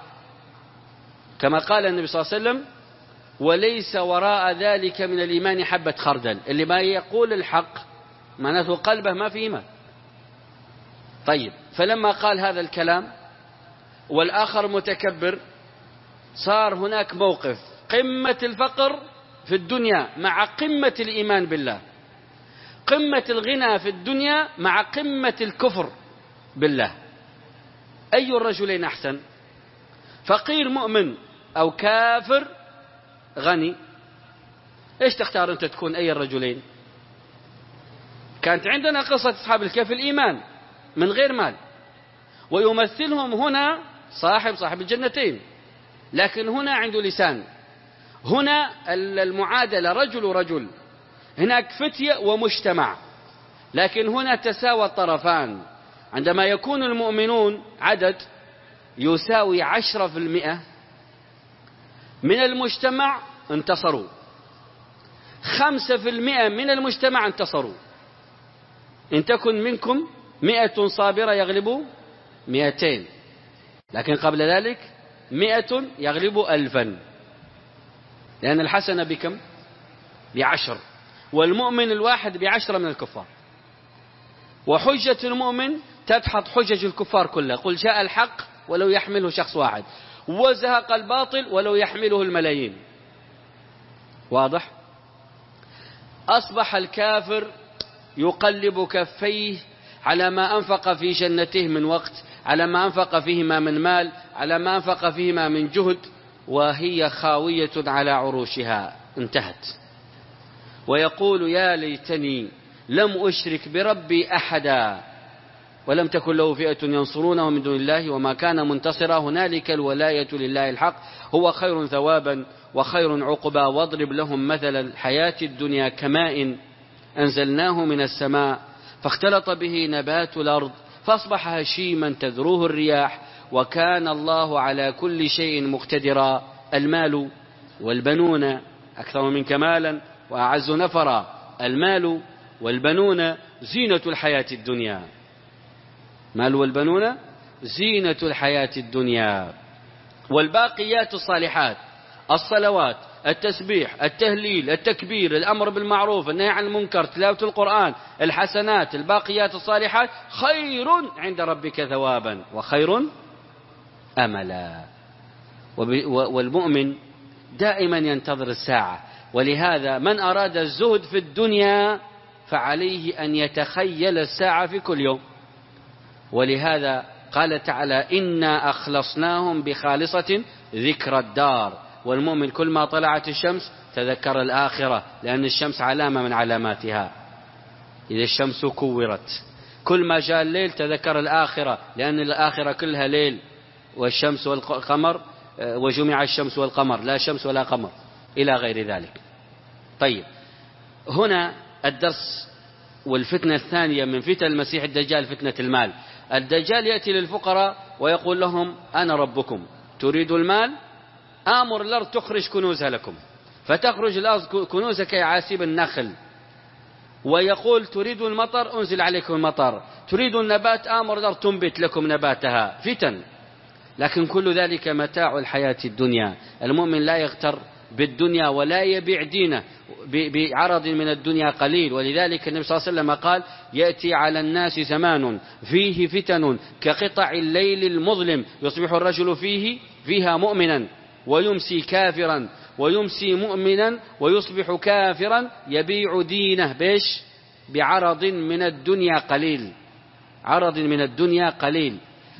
كما قال النبي صلى الله عليه وسلم: وليس وراء ذلك من الإيمان حبة خردل. اللي ما يقول الحق معناته قلبه ما في إيمان. طيب، فلما قال هذا الكلام والآخر متكبر صار هناك موقف قمة الفقر في الدنيا مع قمة الإيمان بالله، قمة الغنى في الدنيا مع قمة الكفر بالله. أي الرجلين أحسن؟ فقير مؤمن أو كافر غني؟ إيش تختار أنت تكون أي الرجلين؟ كانت عندنا قصة أصحاب الكهف الإيمان من غير مال، ويمثلهم هنا صاحب صاحب الجنتين، لكن هنا عنده لسان. هنا المعادلة رجل رجل، هناك فتية ومجتمع، لكن هنا تساوى الطرفان. عندما يكون المؤمنون عدد يساوي عشرة في المئة من المجتمع انتصروا، خمسة في المئة من المجتمع انتصروا. إن تكن منكم مئة صابرة يغلبوا مئتين، لكن قبل ذلك مئة يغلبوا ألفا، لأن الحسنة بكم؟ بعشر، والمؤمن الواحد بعشرة من الكفار. وحجة المؤمن تدحض حجج الكفار كلها. قل جاء الحق ولو يحمله شخص واحد، وزهق الباطل ولو يحمله الملايين. واضح؟ أصبح الكافر يقلب كفيه على ما أنفق في جنته من وقت، على ما أنفق فيهما من مال، على ما أنفق فيهما من جهد، وهي خاوية على عروشها، انتهت. ويقول: يا ليتني لم أشرك بربي أحدا ولم تكن له فئة ينصرونه من دون الله وما كان منتصرا هنالك الولاية لله الحق هو خير ثوابا وخير عقبا واضرب لهم مثل الحياة الدنيا كماء أنزلناه من السماء فاختلط به نبات الأرض فأصبح هشيما تذروه الرياح وكان الله على كل شيء مقتدرا. المال والبنون أكثر منك مالا وأعز نفرا. المال والبنون زينة الحياة الدنيا. مال والبنون زينة الحياة الدنيا. والباقيات الصالحات الصلوات، التسبيح، التهليل، التكبير، الأمر بالمعروف، النهي عن المنكر، تلاوة القرآن، الحسنات، الباقيات الصالحات خير عند ربك ثوابا وخير أملا. والمؤمن دائما ينتظر الساعة، ولهذا من أراد الزهد في الدنيا فعليه أن يتخيل الساعة في كل يوم. ولهذا قال تعالى: إنا أخلصناهم بخالصة ذكر الدار. والمؤمن كل ما طلعت الشمس تذكر الآخرة، لأن الشمس علامة من علاماتها. إذا الشمس كورت، كل ما جاء الليل تذكر الآخرة، لأن الآخرة كلها ليل، والشمس والقمر، وجمع الشمس والقمر، لا شمس ولا قمر، إلى غير ذلك. طيب، هنا الدرس والفتنة الثانية من فتن المسيح الدجال فتنة المال. الدجال يأتي للفقراء ويقول لهم: أنا ربكم، تريد المال؟ آمر الأرض تخرج كنوزها لكم، فتخرج الأرض كنوزها كعاسيب النخل. ويقول: تريد المطر؟ أنزل عليكم المطر. تريد النبات؟ آمر الأرض تنبت لكم نباتها. فتن، لكن كل ذلك متاع الحياة الدنيا. المؤمن لا يغتر بالدنيا ولا يبيع دينه بعرض من الدنيا قليل. ولذلك النبي صلى الله عليه وسلم قال: يأتي على الناس زمان فيه فتن كقطع الليل المظلم يصبح الرجل فيه فيها مؤمنا ويمسي كافرا ويمسي مؤمنا ويصبح كافرا يبيع دينه بيش بعرض من الدنيا قليل. عرض من الدنيا قليل.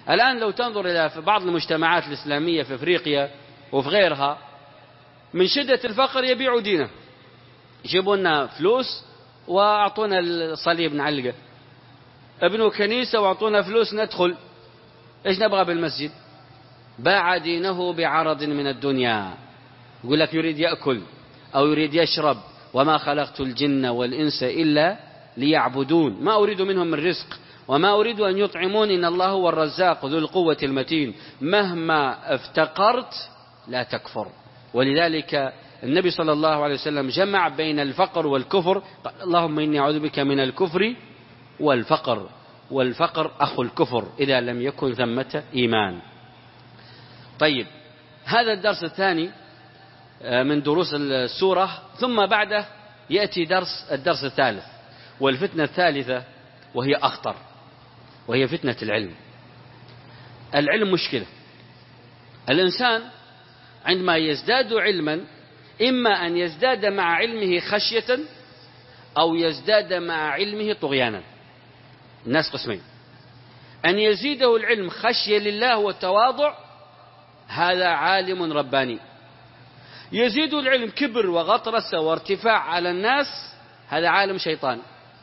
الآن لو تنظر إلى بعض المجتمعات الإسلامية في أفريقيا وفي غيرها، من شدة الفقر يبيعوا دينه، يجيبوا لنا فلوس وأعطونا الصليب نعلقه، ابنوا كنيسة وأعطونا فلوس ندخل، إيش نبغى بالمسجد؟ باع دينه بعرض من الدنيا، يقول لك يريد يأكل أو يريد يشرب، وما خلقت الجن والإنس إلا ليعبدون، ما أريد منهم من رزق وما أريد أن يطعمون، إن الله هو الرزاق ذو القوة المتين، مهما افتقرت لا تكفر. ولذلك النبي صلى الله عليه وسلم جمع بين الفقر والكفر، قال اللهم إني أعوذ بك من الكفر والفقر، والفقر أخو الكفر إذا لم يكن ثمة إيمان. طيب، هذا الدرس الثاني من دروس السورة، ثم بعده يأتي درس الدرس الثالث والفتنة الثالثة، وهي أخطر، وهي فتنة العلم. العلم مشكلة. الإنسان عندما يزداد علما إما أن يزداد مع علمه خشية أو يزداد مع علمه طغيانا. الناس قسمين: أن يزيده العلم خشية لله والتواضع، هذا عالم رباني. يزيد العلم كبر وغطرسة وارتفاع على الناس، هذا عالم شيطان.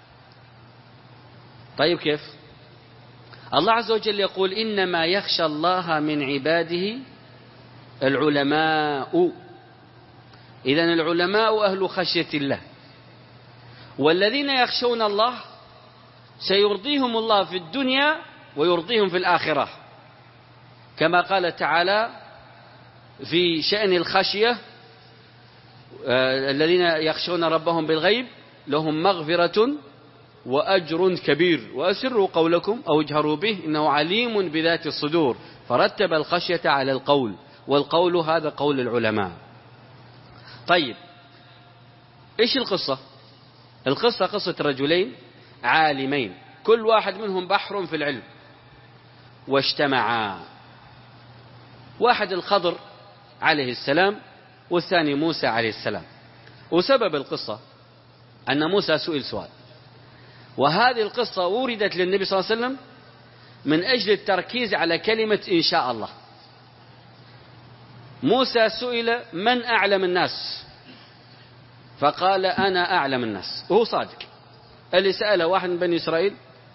طيب كيف؟ الله عز وجل يقول إنما يخشى الله من عباده العلماء. إذن العلماء أهل خشية الله، والذين يخشون الله سيرضيهم الله في الدنيا ويرضيهم في الآخرة، كما قال تعالى في شأن الخشية: آه الذين يخشون ربهم بالغيب لهم مغفرة وأجر كبير، وأسروا قولكم أو اجهروا به إنه عليم بذات الصدور، فرتب الخشية على القول، والقول هذا قول العلماء. طيب، إيش القصة؟ القصة قصة رجلين عالمين، كل واحد منهم بحر في العلم، واجتمعا. واحد الخضر عليه السلام والثاني موسى عليه السلام. وسبب القصة أن موسى سئل سؤال، وهذه القصة وردت للنبي صلى الله عليه وسلم من أجل التركيز على كلمة إن شاء الله. موسى سئل من أعلم الناس؟ فقال أنا أعلم الناس، وهو صادق. اللي سأله واحد من بني إسرائيل،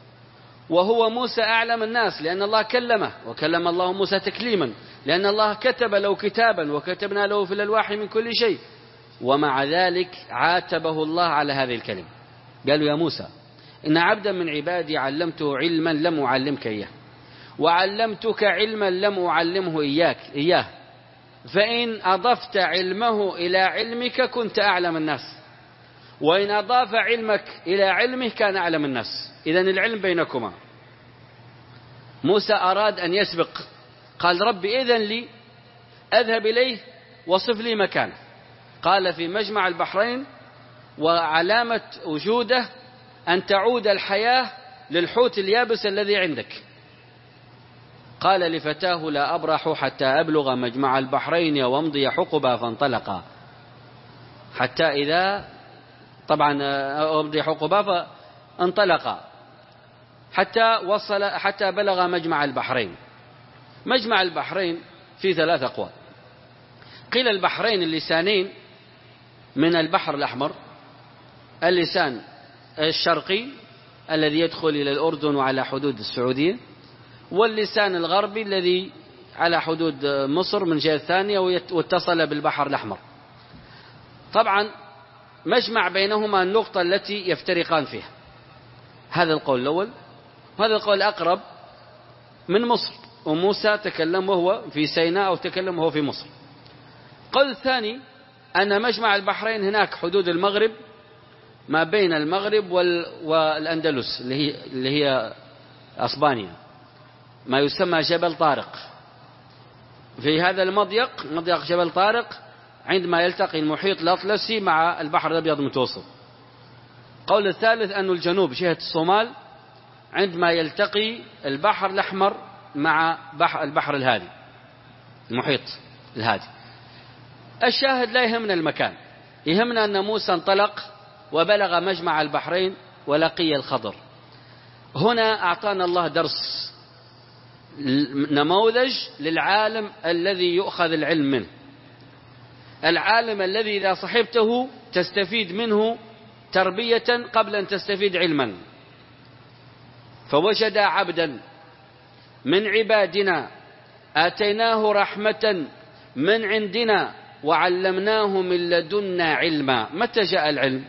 وهو موسى أعلم الناس، لأن الله كلمه، وكلم الله موسى تكليما، لأن الله كتب له كتابا وكتبنا له في الألواح من كل شيء، ومع ذلك عاتبه الله على هذه الكلمة. قالوا يا موسى إن عبدا من عبادي علمته علما لم أعلمك إياه، وعلمتك علما لم أعلمه إياك إياه، فإن أضفت علمه إلى علمك كنت أعلم الناس، وإن أضاف علمك إلى علمه كان أعلم الناس. إذن العلم بينكما. موسى أراد أن يسبق، قال ربي إذن لي أذهب إليه وصف لي مكانه. قال في مجمع البحرين، وعلامة وجوده أن تعود الحياة للحوت اليابس الذي عندك. قال لفتاه لا أبرح حتى أبلغ مجمع البحرين وامضي حقبا، فانطلقا حتى إذا طبعا أمضي حقبا فانطلقا حتى وصل حتى بلغ مجمع البحرين. مجمع البحرين في ثلاث أقوال. قيل البحرين اللسانين من البحر الأحمر، اللسان الشرقي الذي يدخل إلى الأردن وعلى حدود السعودية، واللسان الغربي الذي على حدود مصر من جهة ثانية واتصل بالبحر الأحمر. طبعا مجمع بينهما النقطة التي يفترقان فيها. هذا القول الأول. هذا القول الأقرب من مصر، وموسى تكلم وهو في سيناء أو تكلم وهو في مصر. القول الثاني أن مجمع البحرين هناك حدود المغرب، ما بين المغرب والأندلس اللي هي, اللي هي أسبانيا، ما يسمى جبل طارق. في هذا المضيق، مضيق جبل طارق، عندما يلتقي المحيط الأطلسي مع البحر الأبيض المتوسط. القول الثالث أن الجنوب جهة الصومال، عندما يلتقي البحر الأحمر مع بحر البحر الهادي، المحيط الهادي. الشاهد لا يهمنا المكان، يهمنا أن موسى انطلق وبلغ مجمع البحرين ولقي الخضر. هنا أعطانا الله درس نموذج للعالم الذي يؤخذ العلم منه، العالم الذي إذا صحبته تستفيد منه تربية قبل أن تستفيد علما. فوجد عبدا من عبادنا آتيناه رحمة من عندنا وعلمناه من لدنا علما. متى جاء العلم؟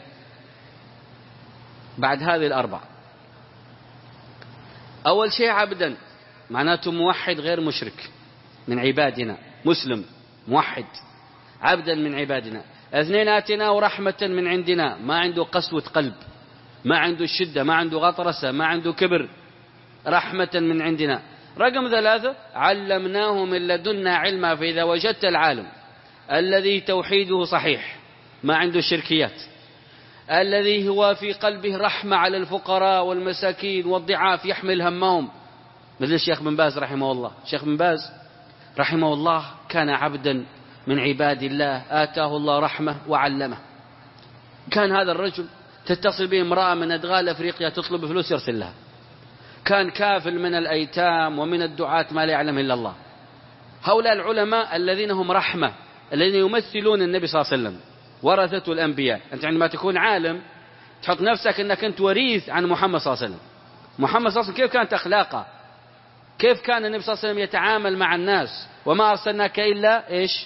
بعد هذه الأربع. أول شيء عبدا، معناته موحد غير مشرك، من عبادنا، مسلم موحد، عبدا من عبادنا. اثنين، آتيناه رحمة من عندنا، ما عنده قسوة قلب، ما عنده الشدة، ما عنده غطرسة، ما عنده كبر، رحمة من عندنا. رقم ثلاثة، علمناه من لدنا علما. فإذا وجدت العالم الذي توحيده صحيح، ما عنده شركيات، الذي هو في قلبه رحمة على الفقراء والمساكين والضعاف، يحمل همهم، مثل الشيخ بن باز رحمه الله. الشيخ بن باز رحمه الله كان عبدا من عباد الله، آتاه الله رحمة وعلمه. كان هذا الرجل تتصل به امرأة من أدغال أفريقيا تطلب فلوس يرسل لها. كان كافل من الأيتام ومن الدعاة ما لا يعلم إلا الله. هؤلاء العلماء الذين هم رحمة، الذين يمثلون النبي صلى الله عليه وسلم، ورثة الأنبياء. أنت عندما تكون عالم تحط نفسك أنك أنت وريث عن محمد صلى الله عليه وسلم. محمد صلى الله عليه وسلم كيف كانت أخلاقه، كيف كان النبي صلى الله عليه وسلم يتعامل مع الناس، وما أرسلناك إلا إيش؟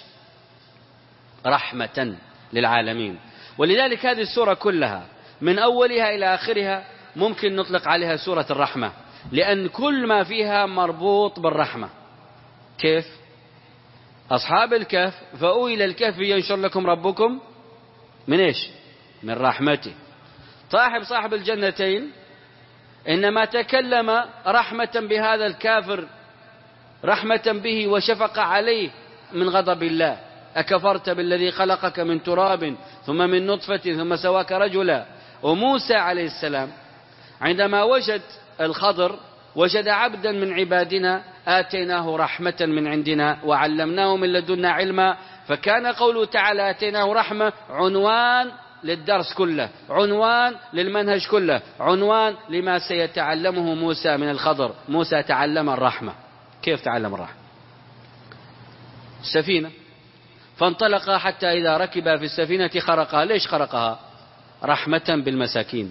رحمة للعالمين. ولذلك هذه السورة كلها من أولها إلى آخرها ممكن نطلق عليها سورة الرحمة، لأن كل ما فيها مربوط بالرحمة. كيف؟ أصحاب الكهف، فأووا إلى الكهف ينشر لكم ربكم من إيش؟ من رحمته. صاحب صاحب الجنتين إنما تكلم رحمة بهذا الكافر، رحمة به وشفق عليه من غضب الله. أكفرت بالذي خلقك من تراب ثم من نطفة ثم سواك رجلا. وموسى عليه السلام عندما وجد الخضر وجد عبدا من عبادنا آتيناه رحمة من عندنا وعلمناه من لدنا علما. فكان قوله تعالى آتيناه رحمة عنوان للدرس كله، عنوان للمنهج كله، عنوان لما سيتعلمه موسى من الخضر. موسى تعلم الرحمة. كيف تعلم الرحمة؟ السفينة، فانطلق حتى إذا ركب في السفينة خرقها. ليش خرقها؟ رحمة بالمساكين.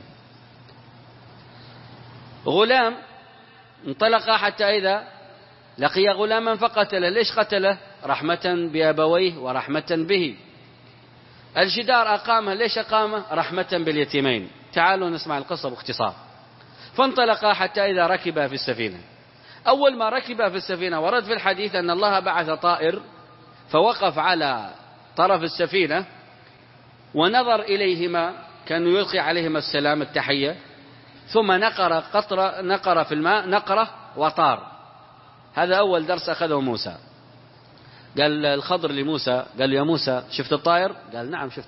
غلام انطلق حتى إذا لقي غلاما فقتله. ليش قتله؟ رحمة بأبويه ورحمة به. الجدار أقامه. ليش أقامه؟ رحمة باليتيمين. تعالوا نسمع القصة باختصار. فانطلق حتى إذا ركب في السفينة. أول ما ركب في السفينة ورد في الحديث أن الله بعث طائر فوقف على طرف السفينة ونظر إليهما، كان يلقي عليهما السلام التحية، ثم نقر قطرة نقر في الماء نقرة وطار. هذا أول درس أخذه موسى. قال الخضر لموسى، قال يا موسى شفت الطائر؟ قال نعم شفت.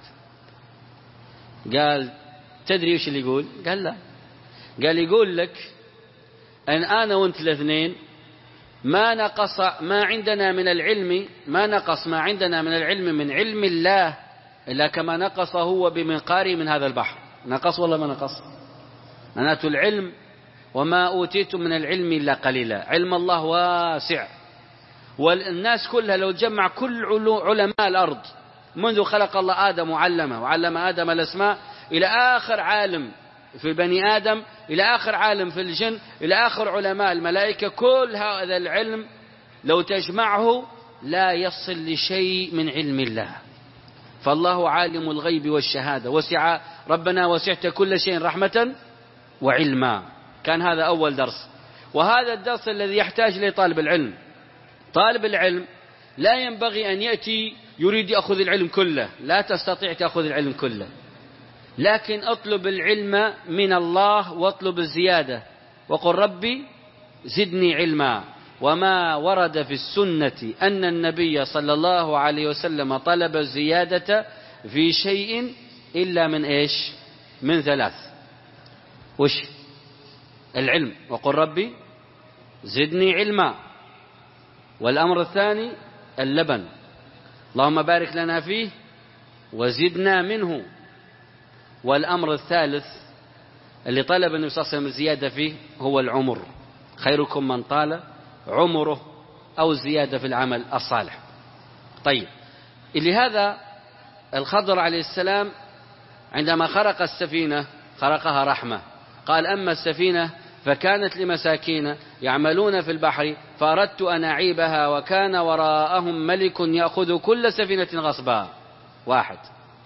قال تدري وش اللي يقول؟ قال لا. قال يقول لك أن أنا وأنت الاثنين ما نقص ما عندنا من العلم، ما نقص ما عندنا من العلم من علم الله إلا كما نقص هو بمنقاره من هذا البحر. نقص ولا ما نقص؟ معناته العلم وما أوتيتم من العلم إلا قليلا. علم الله واسع، والناس كلها لو جمع كل علماء الأرض منذ خلق الله آدم وعلمه وعلم آدم الأسماء إلى آخر عالم في بني آدم، إلى آخر عالم في الجن، إلى آخر علماء الملائكة، كل هذا العلم لو تجمعه لا يصل لشيء من علم الله. فالله عالم الغيب والشهادة، وسع ربنا وسعت كل شيء رحمة وعلما. كان هذا أول درس، وهذا الدرس الذي يحتاج لطالب العلم. طالب العلم لا ينبغي أن يأتي يريد يأخذ العلم كله، لا تستطيع تأخذ العلم كله، لكن اطلب العلم من الله واطلب الزيادة، وقل ربي زدني علما. وما ورد في السنة أن النبي صلى الله عليه وسلم طلب الزيادة في شيء إلا من إيش؟ من ثلاث. وش؟ العلم، وقل ربي زدني علما. والأمر الثاني اللبن، اللهم بارك لنا فيه وزدنا منه. والأمر الثالث اللي طلب النبي صلى الله عليه وسلم الزيادة فيه هو العمر. خيركم من طال عمره أو زيادة في العمل الصالح. طيب، لهذا الخضر عليه السلام عندما خرق السفينة خرقها رحمة. قال: أما السفينة فكانت لمساكين يعملون في البحر فأردت أن أعيبها وكان وراءهم ملك يأخذ كل سفينة غصبا. واحد.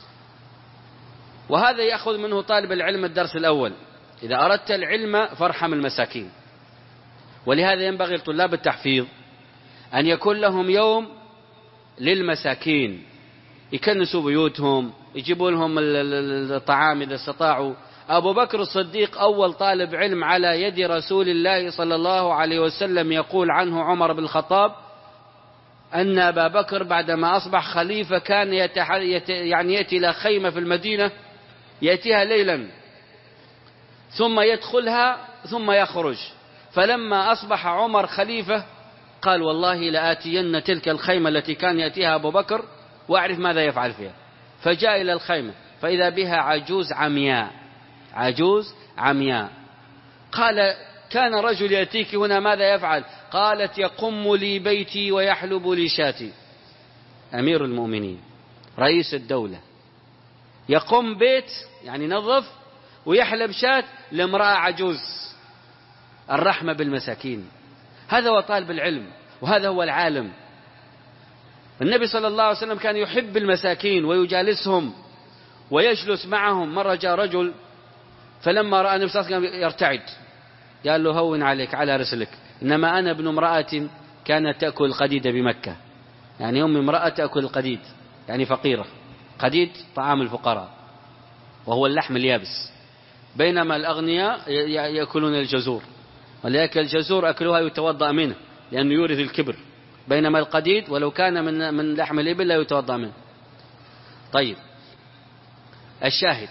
وهذا يأخذ منه طالب العلم الدرس الأول: إذا أردت العلم فارحم المساكين. ولهذا ينبغي لطلاب التحفيظ أن يكون لهم يوم للمساكين، يكنسوا بيوتهم، يجيبوا لهم الطعام إذا استطاعوا. أبو بكر الصديق أول طالب علم على يد رسول الله صلى الله عليه وسلم، يقول عنه عمر بن الخطاب أن أبا بكر بعدما أصبح خليفة كان يتح... يت... يعني يأتي إلى خيمة في المدينة، يأتيها ليلا ثم يدخلها ثم يخرج. فلما أصبح عمر خليفة قال: والله لآتين تلك الخيمة التي كان يأتيها أبو بكر وأعرف ماذا يفعل فيها. فجاء إلى الخيمة فإذا بها عجوز عمياء، عجوز عمياء. قال: كان رجل يأتيك هنا ماذا يفعل؟ قالت: يقم لي بيتي ويحلب لي شاتي. أمير المؤمنين رئيس الدولة يقوم بيت يعني نظف ويحلب شات لامرأة عجوز. الرحمة بالمساكين، هذا هو طالب العلم وهذا هو العالم. النبي صلى الله عليه وسلم كان يحب المساكين ويجالسهم ويجلس معهم. مرة جاء رجل فلما رأى النبي صلى الله عليه وسلم يرتعد قال له: هون عليك على رسلك، إنما أنا ابن امرأة كانت تأكل القديد بمكة. يعني أم امرأة تأكل القديد، يعني فقيرة. قديد طعام الفقراء وهو اللحم اليابس، بينما الأغنياء يأكلون الجزور، ولكن الجزور أكلها يتوضأ منه لأنه يورث الكبر، بينما القديد ولو كان من من لحم الإبل لا يتوضأ منه. طيب، الشاهد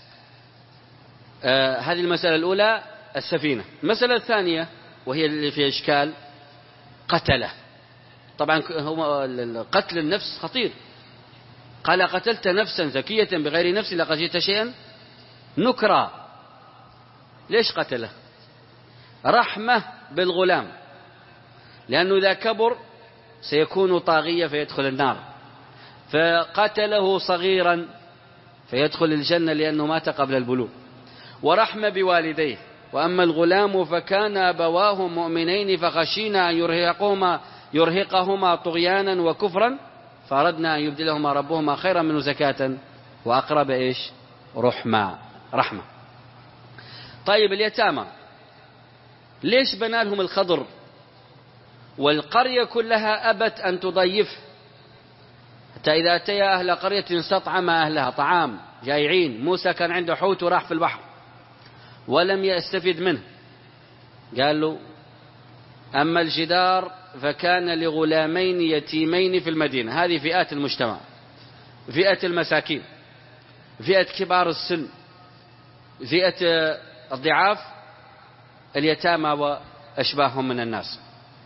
آه هذه المسألة الأولى السفينة. المسألة الثانية وهي اللي فيها إشكال: قتله. طبعا هو قتل النفس خطير. قال: قتلت نفسا زكية بغير نفس لقد جئت شيئا نكرا. ليش قتله؟ رحمة بالغلام، لأنه إذا كبر سيكون طاغية فيدخل النار، فقتله صغيرا فيدخل الجنة لأنه مات قبل البلوغ. ورحمة بوالديه: وأما الغلام فكان أبواه مؤمنين فخشينا أن يرهقهما, يرهقهما طغيانا وكفرا فأردنا أن يبدلهما ربهما خيرا منه زكاة وأقرب إيش رحمة رحمة. طيب، اليتامى ليش بنى لهم الخضر والقرية كلها أبت أن تضيف؟ حتى إذا أتيا أهل قرية استطعم أهلها طعام جائعين. موسى كان عنده حوت وراح في البحر ولم يستفد منه. قال له: أما الجدار فكان لغلامين يتيمين في المدينة. هذه فئات المجتمع: فئة المساكين، فئة كبار السن، فئة الضعاف، اليتامى وأشباههم من الناس.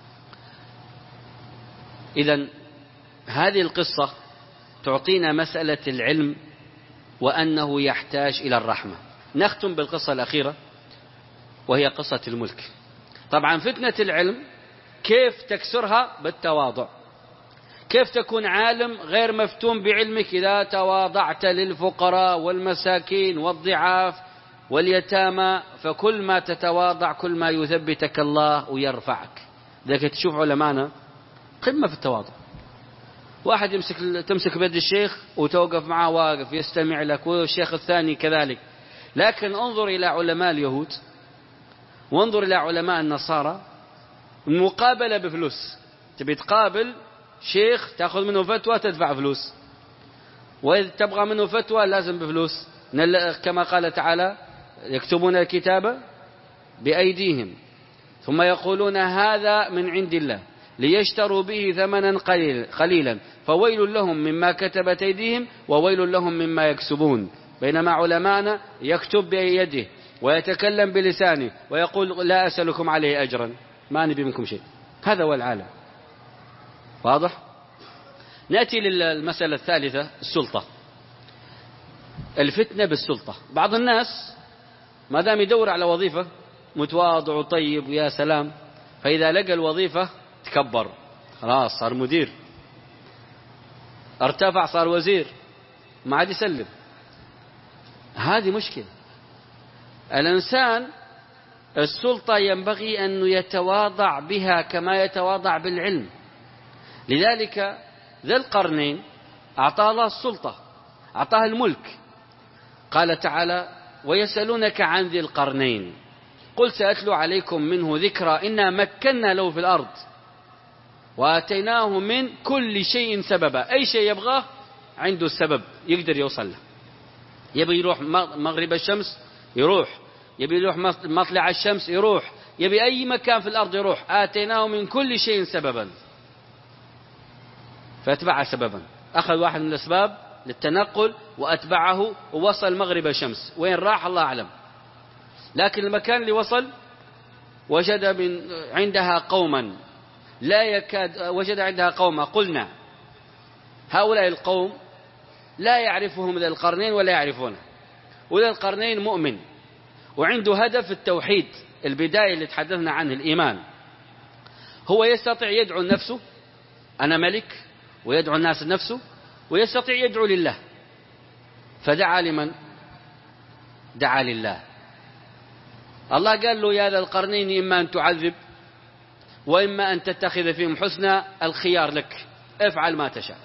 إذن هذه القصة تعطينا مسألة العلم وأنه يحتاج إلى الرحمة. نختم بالقصة الأخيرة وهي قصة الملك. طبعا فتنة العلم كيف تكسرها؟ بالتواضع. كيف تكون عالم غير مفتون بعلمك؟ إذا تواضعت للفقراء والمساكين والضعاف واليتامى، فكل ما تتواضع كل ما يثبتك الله ويرفعك. ذلك تشوف علمانا قمة في التواضع. واحد يمسك تمسك بيد الشيخ وتوقف معه واقف يستمع لك، والشيخ الثاني كذلك. لكن انظر إلى علماء اليهود وانظر إلى علماء النصارى، المقابلة بفلوس. تبي تقابل شيخ تأخذ منه فتوى تدفع فلوس، وإذا تبغى منه فتوى لازم بفلوس. كما قال تعالى: يكتبون الكتاب بأيديهم ثم يقولون هذا من عند الله ليشتروا به ثمنا قليلا فويل لهم مما كتبت أيديهم وويل لهم مما يكسبون. بينما علماءنا يكتب بيده ويتكلم بلسانه ويقول: لا أسألكم عليه أجرا، ما نبي منكم شيء. هذا هو العالم. واضح؟ نأتي للمسألة الثالثة: السلطة. الفتنة بالسلطة. بعض الناس ما دام يدور على وظيفة متواضع وطيب ويا سلام، فإذا لقى الوظيفة تكبر، خلاص صار مدير، ارتفع صار وزير، ما عاد يسلم. هذه مشكلة. الإنسان السلطة ينبغي أن يتواضع بها كما يتواضع بالعلم. لذلك ذا القرنين أعطاه الله السلطة، أعطاه الملك. قال تعالى: ويسألونك عن ذي القرنين قل سأتلو عليكم منه ذكرى إنا مكنا له في الأرض وآتيناه من كل شيء سببا. أي شيء يبغاه عنده السبب يقدر يوصل له. يبي يروح مغرب الشمس يروح، يبي يروح مطلع الشمس يروح، يبي أي مكان في الأرض يروح. آتيناه من كل شيء سببا فاتبع سببا. أخذ واحد من الأسباب للتنقل وأتبعه ووصل مغرب الشمس. وين راح الله أعلم، لكن المكان اللي وصل وجد من عندها قوما لا يكاد وجد عندها قوما قلنا هؤلاء القوم لا يعرفهم ذا القرنين ولا يعرفونه. وذا القرنين مؤمن وعنده هدف التوحيد، البداية اللي تحدثنا عنه الإيمان. هو يستطيع يدعو نفسه أنا ملك، ويدعو الناس نفسه، ويستطيع يدعو لله. فدعا لمن؟ دعا لله. الله قال له: يا ذا القرنين إما أن تعذب وإما أن تتخذ فيهم حسنا، الخيار لك، افعل ما تشاء.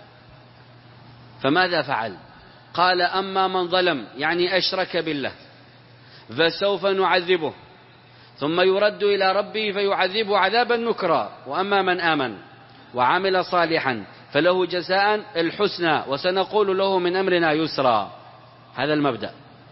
فماذا فعل؟ قال: أما من ظلم يعني أشرك بالله فسوف نعذبه ثم يرد إلى ربه فيعذبه عذابا نكرا، وأما من آمن وعمل صالحا فله جزاء الحسنى وسنقول له من أمرنا يسرا. هذا المبدأ.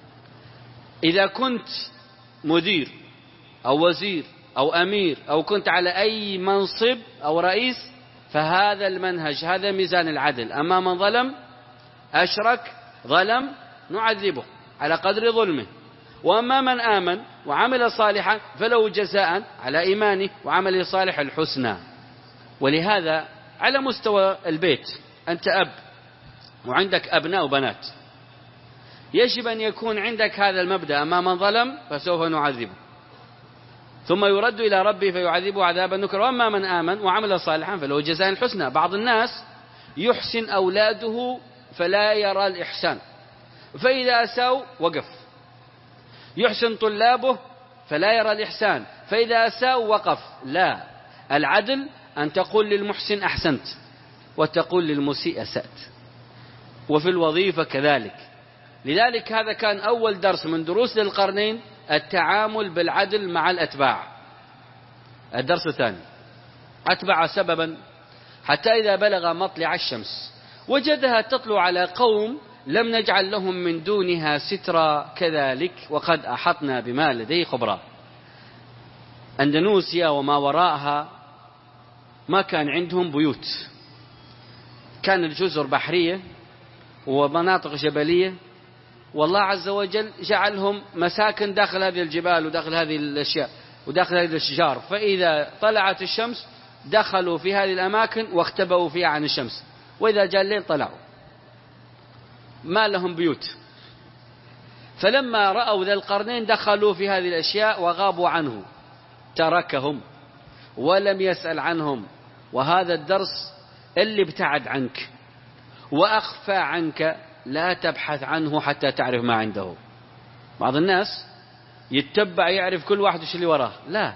إذا كنت مدير أو وزير أو أمير أو كنت على أي منصب أو رئيس فهذا المنهج، هذا ميزان العدل. أما من ظلم أشرك ظلم نعذبه على قدر ظلمه، وأما من آمن وعمل صالحا فله جزاء على إيمانه وعمله صالح الحسنى. ولهذا على مستوى البيت أنت أب وعندك أبناء وبنات، يجب أن يكون عندك هذا المبدأ: أما من ظلم فسوف نعذبه ثم يرد إلى ربه فيعذبه عذابا نكرا، وأما من آمن وعمل صالحا فله جزاء الحسنى. بعض الناس يحسن أولاده فلا يرى الإحسان، فإذا أساءوا وقف. يحسن طلابه فلا يرى الإحسان، فإذا أساءوا وقف. لا، العدل أن تقول للمحسن أحسنت وتقول للمسيء أسأت. وفي الوظيفة كذلك. لذلك هذا كان أول درس من دروس القرنين، التعامل بالعدل مع الأتباع. الدرس الثاني: أتبع سببا حتى إذا بلغ مطلع الشمس وجدها تطلع على قوم لم نجعل لهم من دونها سترا كذلك وقد أحطنا بما لديه خبرا. أندونيسيا وما وراءها ما كان عندهم بيوت، كان الجزر بحرية ومناطق جبلية، والله عز وجل جعلهم مساكن داخل هذه الجبال وداخل هذه الأشياء وداخل هذه الأشجار. فإذا طلعت الشمس دخلوا في هذه الأماكن واختبأوا فيها عن الشمس، وإذا جاء الليل طلعوا. ما لهم بيوت. فلما رأوا ذا القرنين دخلوا في هذه الأشياء وغابوا عنه، تركهم ولم يسأل عنهم. وهذا الدرس اللي ابتعد عنك وأخفى عنك لا تبحث عنه حتى تعرف ما عنده. بعض الناس يتبع يعرف كل واحد وش اللي وراه. لا،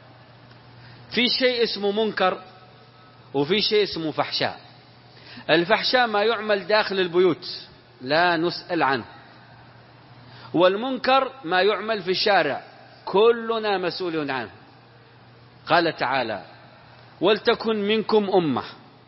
في شيء اسمه منكر وفي شيء اسمه فحشاء. الفحشاء ما يعمل داخل البيوت لا نسأل عنه، والمنكر ما يعمل في الشارع كلنا مسؤول عنه. قال تعالى: ولتكن منكم أمة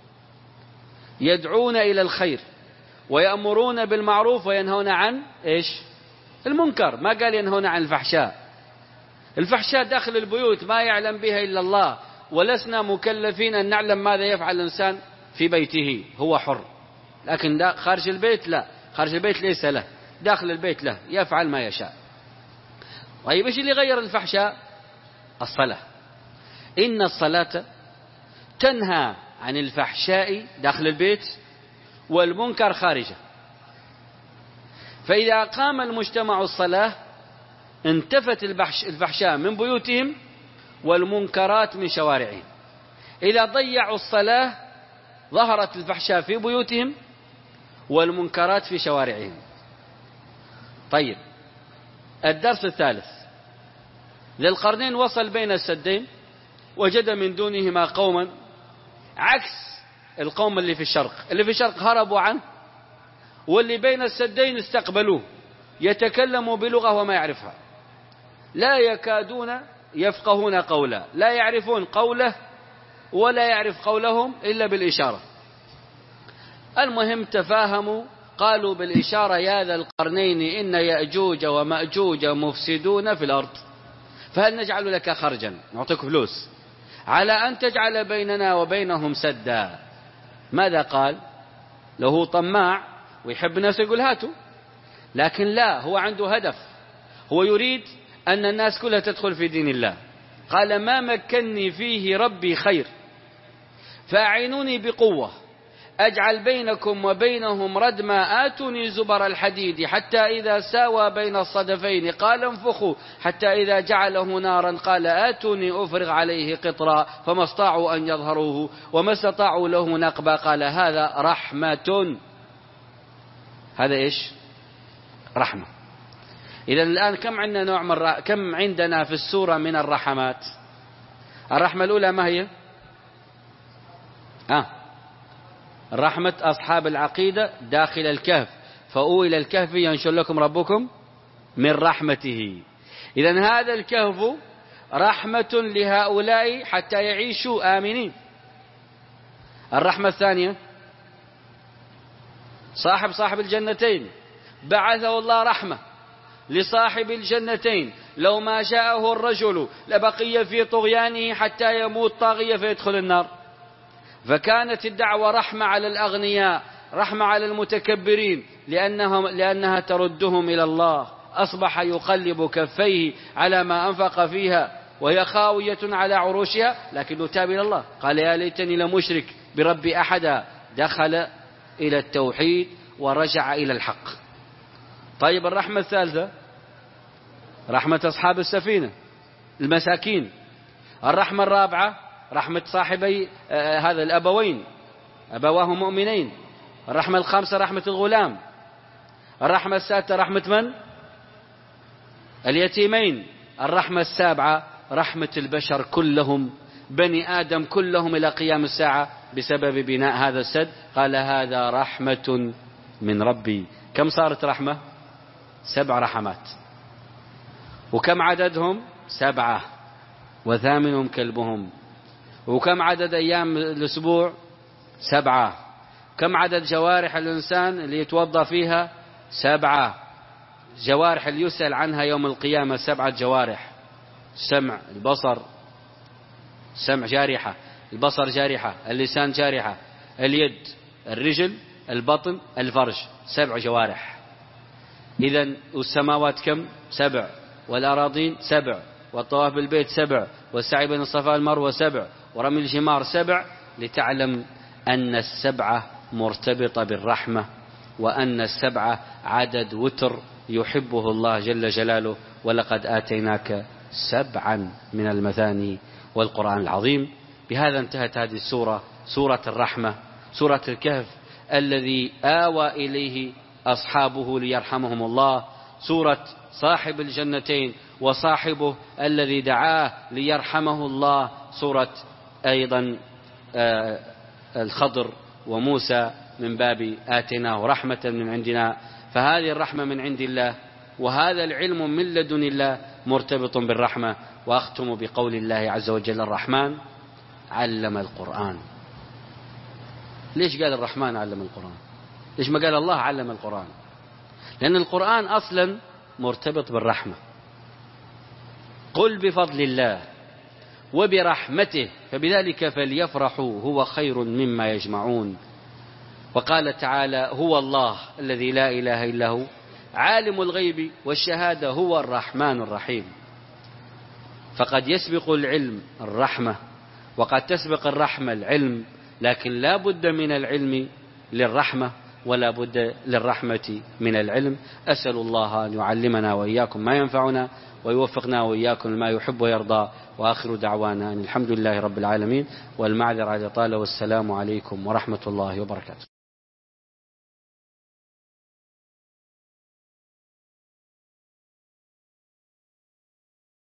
يدعون إلى الخير ويأمرون بالمعروف وينهون عن إيش؟ المنكر. ما قال ينهون عن الفحشاء. الفحشاء داخل البيوت ما يعلم بها إلا الله، ولسنا مكلفين أن نعلم ماذا يفعل الإنسان في بيته، هو حر. لكن خارج البيت لا، خارج البيت ليس له، داخل البيت له، يفعل ما يشاء. طيب إيش اللي غير الفحشاء؟ الصلاة. إن الصلاة تنهى عن الفحشاء داخل البيت والمنكر خارجه. فإذا قام المجتمع الصلاة انتفت الفحشاء من بيوتهم والمنكرات من شوارعهم. إذا ضيعوا الصلاة ظهرت الفحشاء في بيوتهم والمنكرات في شوارعهم. طيب، الدرس الثالث. ذي القرنين وصل بين السدين وجد من دونهما قوما، عكس القوم اللي في الشرق. اللي في الشرق هربوا عنه، واللي بين السدين استقبلوه، يتكلموا بلغة وما يعرفها، لا يكادون يفقهون قوله، لا يعرفون قوله ولا يعرف قولهم إلا بالإشارة. المهم تفاهموا، قالوا بالإشارة: يا ذا القرنين إن يأجوج ومأجوج مفسدون في الأرض، فهل نجعل لك خرجا، نعطيك فلوس، على أن تجعل بيننا وبينهم سدا. ماذا قال؟ له طماع ويحب الناس يقول هاتوا، لكن لا، هو عنده هدف، هو يريد أن الناس كلها تدخل في دين الله. قال: ما مكنني فيه ربي خير، فأعينوني بقوة أجعل بينكم وبينهم ردما، آتوني زبر الحديد حتى إذا ساوى بين الصدفين قال انفخوا، حتى إذا جعله نارا قال آتوني أفرغ عليه قطرا، فما استطاعوا أن يظهروه وما استطاعوا له نقبا. قال: هذا رحمة. هذا إيش؟ رحمة. إذا الآن كم عندنا نوع من الرح... كم عندنا في السورة من الرحمات؟ الرحمة الأولى ما هي؟ آه. رحمة أصحاب العقيدة داخل الكهف، فأووا إلى الكهف ينشر لكم ربكم من رحمته. إذن هذا الكهف رحمة لهؤلاء حتى يعيشوا آمنين. الرحمة الثانية صاحب صاحب الجنتين، بعثه الله رحمة لصاحب الجنتين، لو ما جاءه الرجل لبقي في طغيانه حتى يموت طاغية فيدخل النار. فكانت الدعوة رحمة على الأغنياء، رحمة على المتكبرين، لأنهم لأنها تردهم إلى الله. أصبح يقلب كفيه على ما أنفق فيها وهي خاوية على عروشها، لكنه تاب إلى الله. قال: يا ليتني لمشرك بربي أحدا. دخل إلى التوحيد ورجع إلى الحق. طيب، الرحمة الثالثة رحمة أصحاب السفينة المساكين. الرحمة الرابعة رحمة صاحبي آه هذا الأبوين، أبواه مؤمنين. الرحمة الخامسة رحمة الغلام. الرحمة السادسة رحمة من؟ اليتيمين. الرحمة السابعة رحمة البشر كلهم، بني آدم كلهم إلى قيام الساعة بسبب بناء هذا السد. قال: هذا رحمة من ربي. كم صارت رحمة؟ سبع رحمات. وكم عددهم؟ سبعة، وثامنهم كلبهم. وكم عدد أيام الأسبوع؟ سبعة. كم عدد جوارح الإنسان اللي يتوضأ فيها؟ سبعة. جوارح اللي يسأل عنها يوم القيامة سبعة جوارح: السمع، البصر، السمع جارحة، البصر جارحة، اللسان جارحة، اليد، الرجل، البطن، الفرج. سبع جوارح. إذن والسماوات كم؟ سبع. والأراضين سبع. والطواف بالبيت سبع. والسعي بين الصفا والمروة سبع. ورمي الجمار سبع. لتعلم أن السبعة مرتبطة بالرحمة، وأن السبعة عدد وتر يحبه الله جل جلاله. ولقد آتيناك سبعا من المثاني والقرآن العظيم. بهذا انتهت هذه السورة، سورة الرحمة، سورة الكهف الذي آوى إليه أصحابه ليرحمهم الله، سورة صاحب الجنتين وصاحبه الذي دعاه ليرحمه الله، سورة أيضا آه الخضر وموسى من باب آتناه رحمة من عندنا. فهذه الرحمة من عند الله، وهذا العلم من لدن الله مرتبط بالرحمة. وأختم بقول الله عز وجل: الرحمن علم القرآن. ليش قال الرحمن علم القرآن؟ ليش ما قال الله علم القرآن؟ لأن القرآن أصلا مرتبط بالرحمة. قل بفضل الله وبرحمته فبذلك فليفرحوا هو خير مما يجمعون. وقال تعالى: هو الله الذي لا إله إلا هو عالم الغيب والشهادة هو الرحمن الرحيم. فقد يسبق العلم الرحمة، وقد تسبق الرحمة العلم، لكن لا بد من العلم للرحمة، ولا بد للرحمة من العلم. أسأل الله أن يعلمنا وإياكم ما ينفعنا ويوفقنا وإياكم لما يحب ويرضى. وآخر دعوانا أن الحمد لله رب العالمين، والمعذرة على طالة، والسلام عليكم ورحمة الله وبركاته.